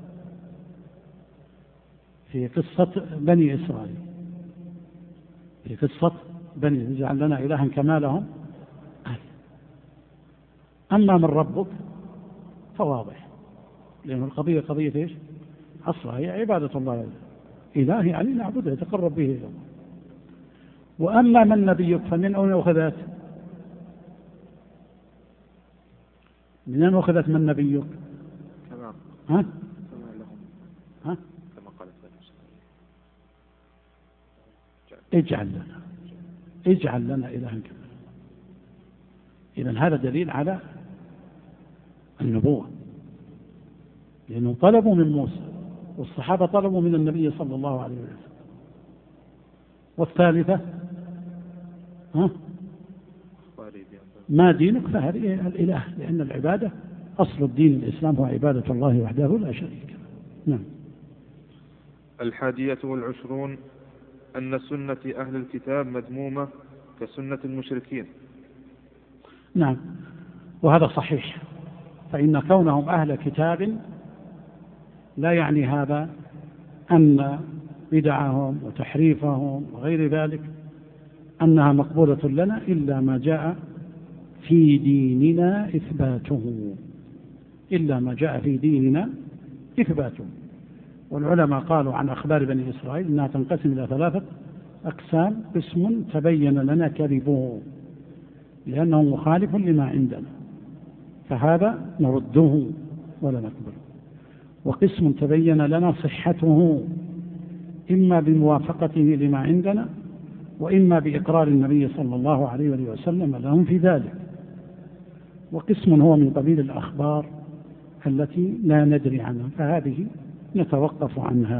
في قصة بني إسرائيل، في قصة بني اجعل لنا إلها كما لهم. أما من ربك فواضح، لأن القضية قضية إيش؟ أصلها هي عبادة الله، إله يعني نعبده يتقرب به إلى الله. وأما من نبيك فمن أين أخذت؟ من أين أخذت من نبيك؟ تمام. ها؟ كما قالت اجعل لنا إلها كما. إذن هذا دليل على النبوة، لأنه طلبوا من موسى والصحابة طلبوا من النبي صلى الله عليه وسلم. والثالثة ما دينك، فهذه الإله، لأن العبادة أصل الدين الإسلام هو عبادة الله وحده لا شريك له. نعم. 21 أن سنة أهل الكتاب مذمومة كسنة المشركين. نعم، وهذا صحيح، فإن كونهم أهل كتاب لا يعني هذا أن بدعهم وتحريفهم وغير ذلك أنها مقبولة لنا إلا ما جاء في ديننا إثباته. والعلماء قالوا عن أخبار بني إسرائيل أنها تنقسم إلى 3 أقسام: قسم تبين لنا كذبه لأنه مخالف لما عندنا فهذا نرده ولا نقبله، وقسم تبين لنا صحته إما بموافقته لما عندنا وإما بإقرار النبي صلى الله عليه وسلم لهم في ذلك، وقسم هو من قبيل الأخبار التي لا ندري عنها، فهذه نتوقف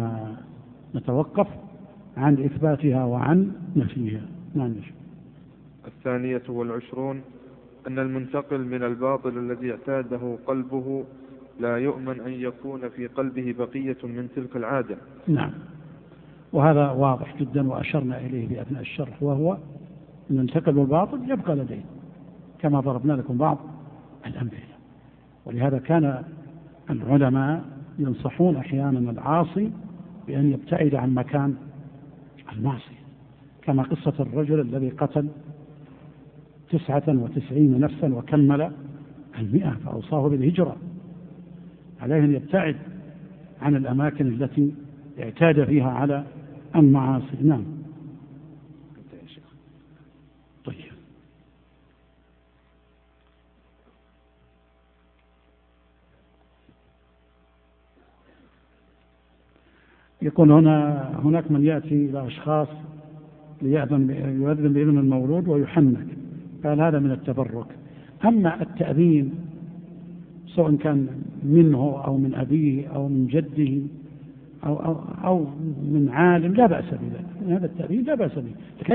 عن إثباتها وعن نفيها. نعم. 22 أن المنتقل من الباطل الذي اعتاده قلبه لا يؤمن أن يكون في قلبه بقية من تلك العادة. نعم، وهذا واضح جدا وأشرنا إليه في أثناء الشرح، وهو أن المنتقل بالباطل يبقى لديه، كما ضربنا لكم بعض الأمثلة. ولهذا كان العلماء ينصحون أحيانا العاصي بأن يبتعد عن مكان المعصية، كما قصة الرجل الذي قتل 99 نفسا وكمل 100 فأوصاه بالهجرة، عليه أن يبتعد عن الأماكن التي اعتاد فيها على المعاصي. نعم. طيب، يكون هناك من يأتي إلى أشخاص يؤذن بإذن المولود ويحنك، قال هذا من التبرك. أما التأذين سواء كان منه أو من أبيه أو من جده أو من عالم لا بأس بذلك، هذا التأذين لا بأس به،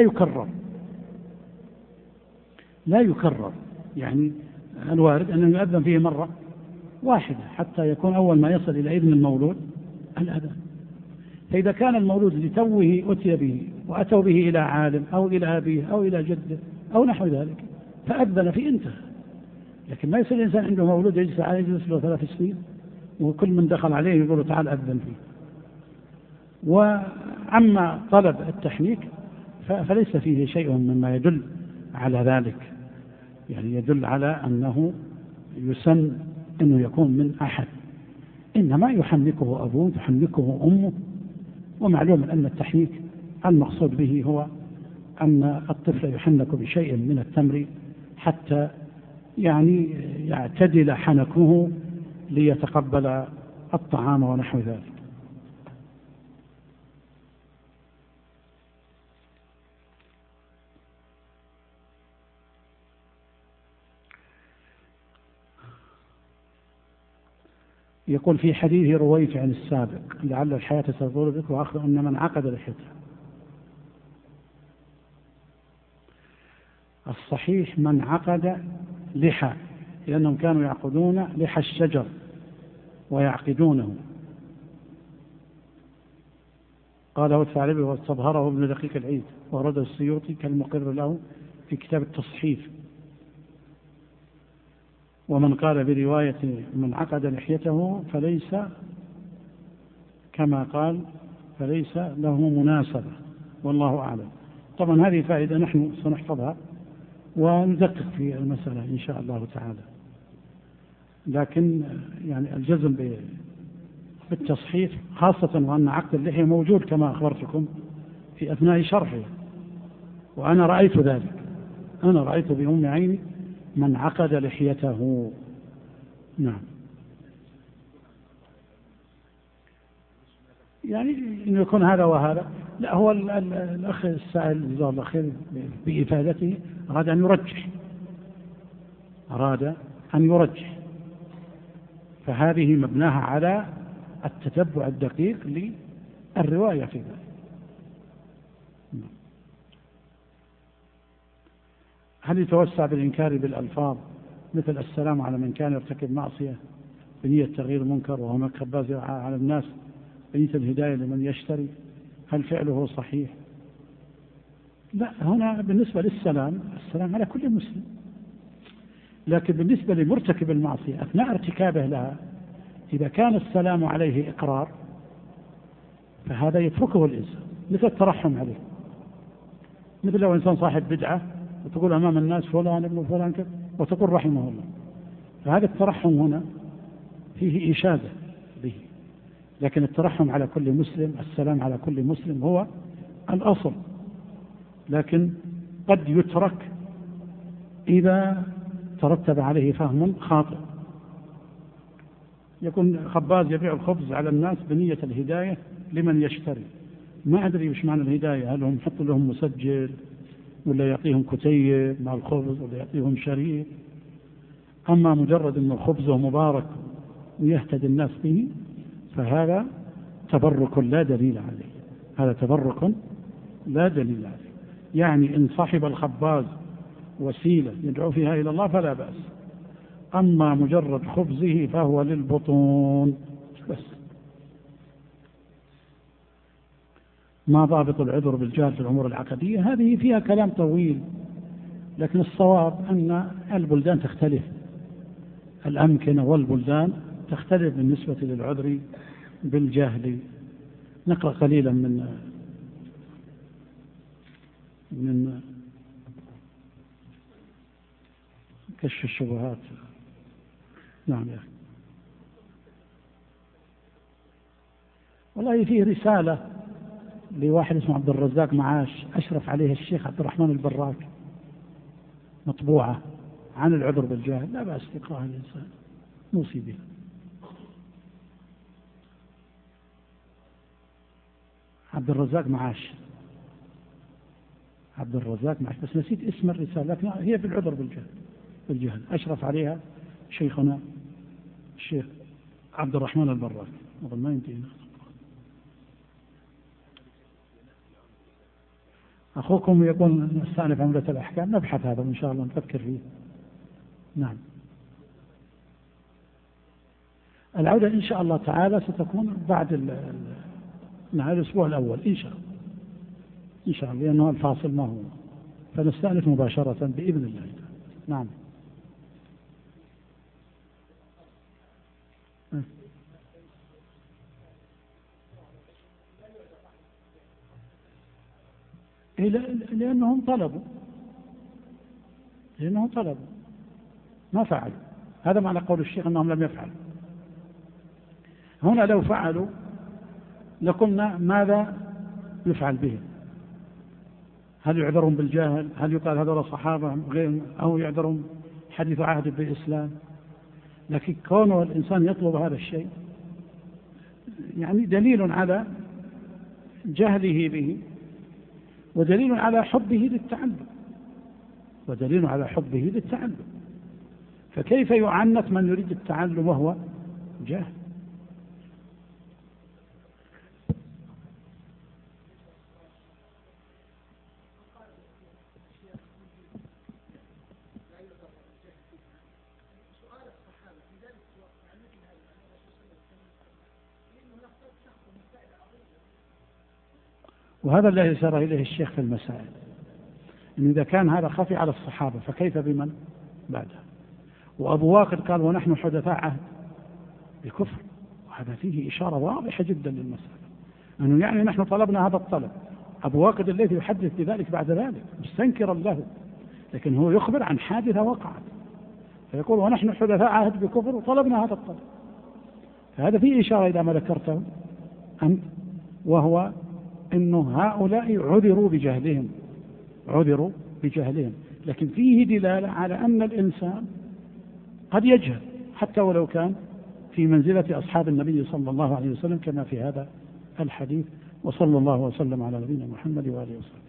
لا يكرر، يعني الوارد أنه يؤذن فيه مرة واحدة حتى يكون أول ما يصل إلى إذن المولود الأذان. فإذا كان المولود لتوه أتي به وأتوا به إلى عالم أو إلى أبيه أو إلى جده أو نحو ذلك فأذن فيه انتهى. لكن ما يصير الإنسان عنده مولود يجلس له 3 سنين وكل من دخل عليه يقول تعال أذن فيه. وعما طلب التحنيك فليس فيه شيء مما يدل على ذلك، يعني يدل على أنه يسن أنه يكون من أحد، إنما يحنكه أبوه تحنكه أمه. ومعلوم أن التحنيك المقصود به هو أن الطفل يحنك بشيء من التمر حتى يعني يعتدل حنكه ليتقبل الطعام ونحو ذلك. يقول في حديث رويفع عن السابق لعل الحياة تطول بك وآخر أن من عقد لحيته. الصحيح من عقد لحى، لأنهم كانوا يعقدون لحى الشجر ويعقدونه. قاله الثعلبي واستظهره ابن دقيق العيد ورد السيوطي كالمقر له في كتاب التصحيف. ومن قال برواية من عقد لحيته فليس كما قال فليس له مناسبة، والله أعلم. طبعا هذه فائدة نحن سنحفظها وندقق في المسألة إن شاء الله تعالى، لكن يعني الجزم بالتصحيف خاصة وأن عقد اللحية موجود كما أخبرتكم في أثناء شرحه، وأنا رأيت ذلك، أنا رأيت بأم عيني من عقد لحيته. نعم. يعني إنه يكون هذا وهذا، لا، هو الأخ السائل جزاه الله خير بإفادته أراد أن يرجح، فهذه مبناها على التتبع الدقيق للرواية في ذلك. هل يتوسع بالإنكار بالألفاظ مثل السلام على من كان يرتكب معصية بنية تغيير منكر وهناك خباز على الناس بنية الهداية لمن يشتري، هل فعله صحيح؟ لا، هنا بالنسبة للسلام السلام على كل مسلم، لكن بالنسبة لمرتكب المعصية أثناء ارتكابه لها إذا كان السلام عليه إقرار فهذا يتركه الإنسان، مثل الترحم عليه، مثل لو إنسان صاحب بدعة وتقول أمام الناس فلان ابن فلان كذا وتقول رحمه الله، فهذا الترحم هنا فيه إشادة به، لكن الترحم على كل مسلم السلام على كل مسلم هو الأصل، لكن قد يترك إذا ترتب عليه فهم خاطئ. يكون خباز يبيع الخبز على الناس بنية الهداية لمن يشتري، ما أدري وش معنى الهداية، هل هم يحطوا لهم مسجل ولا يعطيهم كتيب مع الخبز ولا يعطيهم شريط؟ أما مجرد أن الخبز مبارك ويهتدي الناس به فهذا تبرك لا دليل عليه، هذا تبرك لا دليل عليه. يعني إن صاحب الخباز وسيلة يدعو فيها إلى الله فلا بأس، أما مجرد خبزه فهو للبطون بس. ما ضابط العذر بالجهل في الأمور العقدية؟ هذه فيها كلام طويل، لكن الصواب أن البلدان تختلف، الأمكنة والبلدان تختلف بالنسبة للعذر بالجهل. نقرأ قليلا من كشف الشبهات. نعم يا أخي. والله فيه رسالة لواحد اسمه عبد الرزاق معاش أشرف عليها الشيخ عبد الرحمن البراك، مطبوعة عن العذر بالجهل، لا بأس يقرأها الإنسان، نوصي بها. عبد الرزاق معاش، عبد الرزاق معاش، بس نسيت اسم الرسالة، لكن هي في العذر بالجهل أشرف عليها شيخنا الشيخ عبد الرحمن البراك. أظن ما ينتهي. أخوكم يقول نستأنف عملة الأحكام، نبحث هذا إن شاء الله، نفكر فيه. نعم. العودة إن شاء الله تعالى ستكون بعد الأسبوع الأول إن شاء الله، إن شاء الله، لأنه الفاصل ما هو، فنستأنف مباشرة بإذن الله. نعم. لأنهم طلبوا ما فعلوا، هذا معنى قول الشيخ أنهم لم يفعلوا. هنا لو فعلوا لقلنا ماذا يفعل بهم؟ هل يعذرون بالجهل؟ هل يقال هذول صحابة غير، أو يعذرون حديث عهد بالإسلام؟ لكن كونه الإنسان يطلب هذا الشيء يعني دليل على جهله به، ودليل على حبه للتعلم، فكيف يعنت من يريد التعلم وهو جاهل؟ وهذا الذي أشار إليه الشيخ في المسائل، إن إذا كان هذا خفي على الصحابة فكيف بمن بعده؟ وأبو واقد قال ونحن حدثاء عهد بكفر، وهذا فيه إشارة واضحة جدا للمسألة، أنه يعني نحن طلبنا هذا الطلب. أبو واقد الذي يحدث بذلك بعد ذلك مستنكرا له، لكن هو يخبر عن حادثة وقعت، فيقول ونحن حدثاء عهد بكفر وطلبنا هذا الطلب. فهذا فيه إشارة إلى ما ذكرته أنت، وهو إنه هؤلاء عذروا بجهلهم، لكن فيه دلالة على أن الإنسان قد يجهل حتى ولو كان في منزلة أصحاب النبي صلى الله عليه وسلم كما في هذا الحديث. وصلى الله وسلم على نبينا محمد وآله وسلم.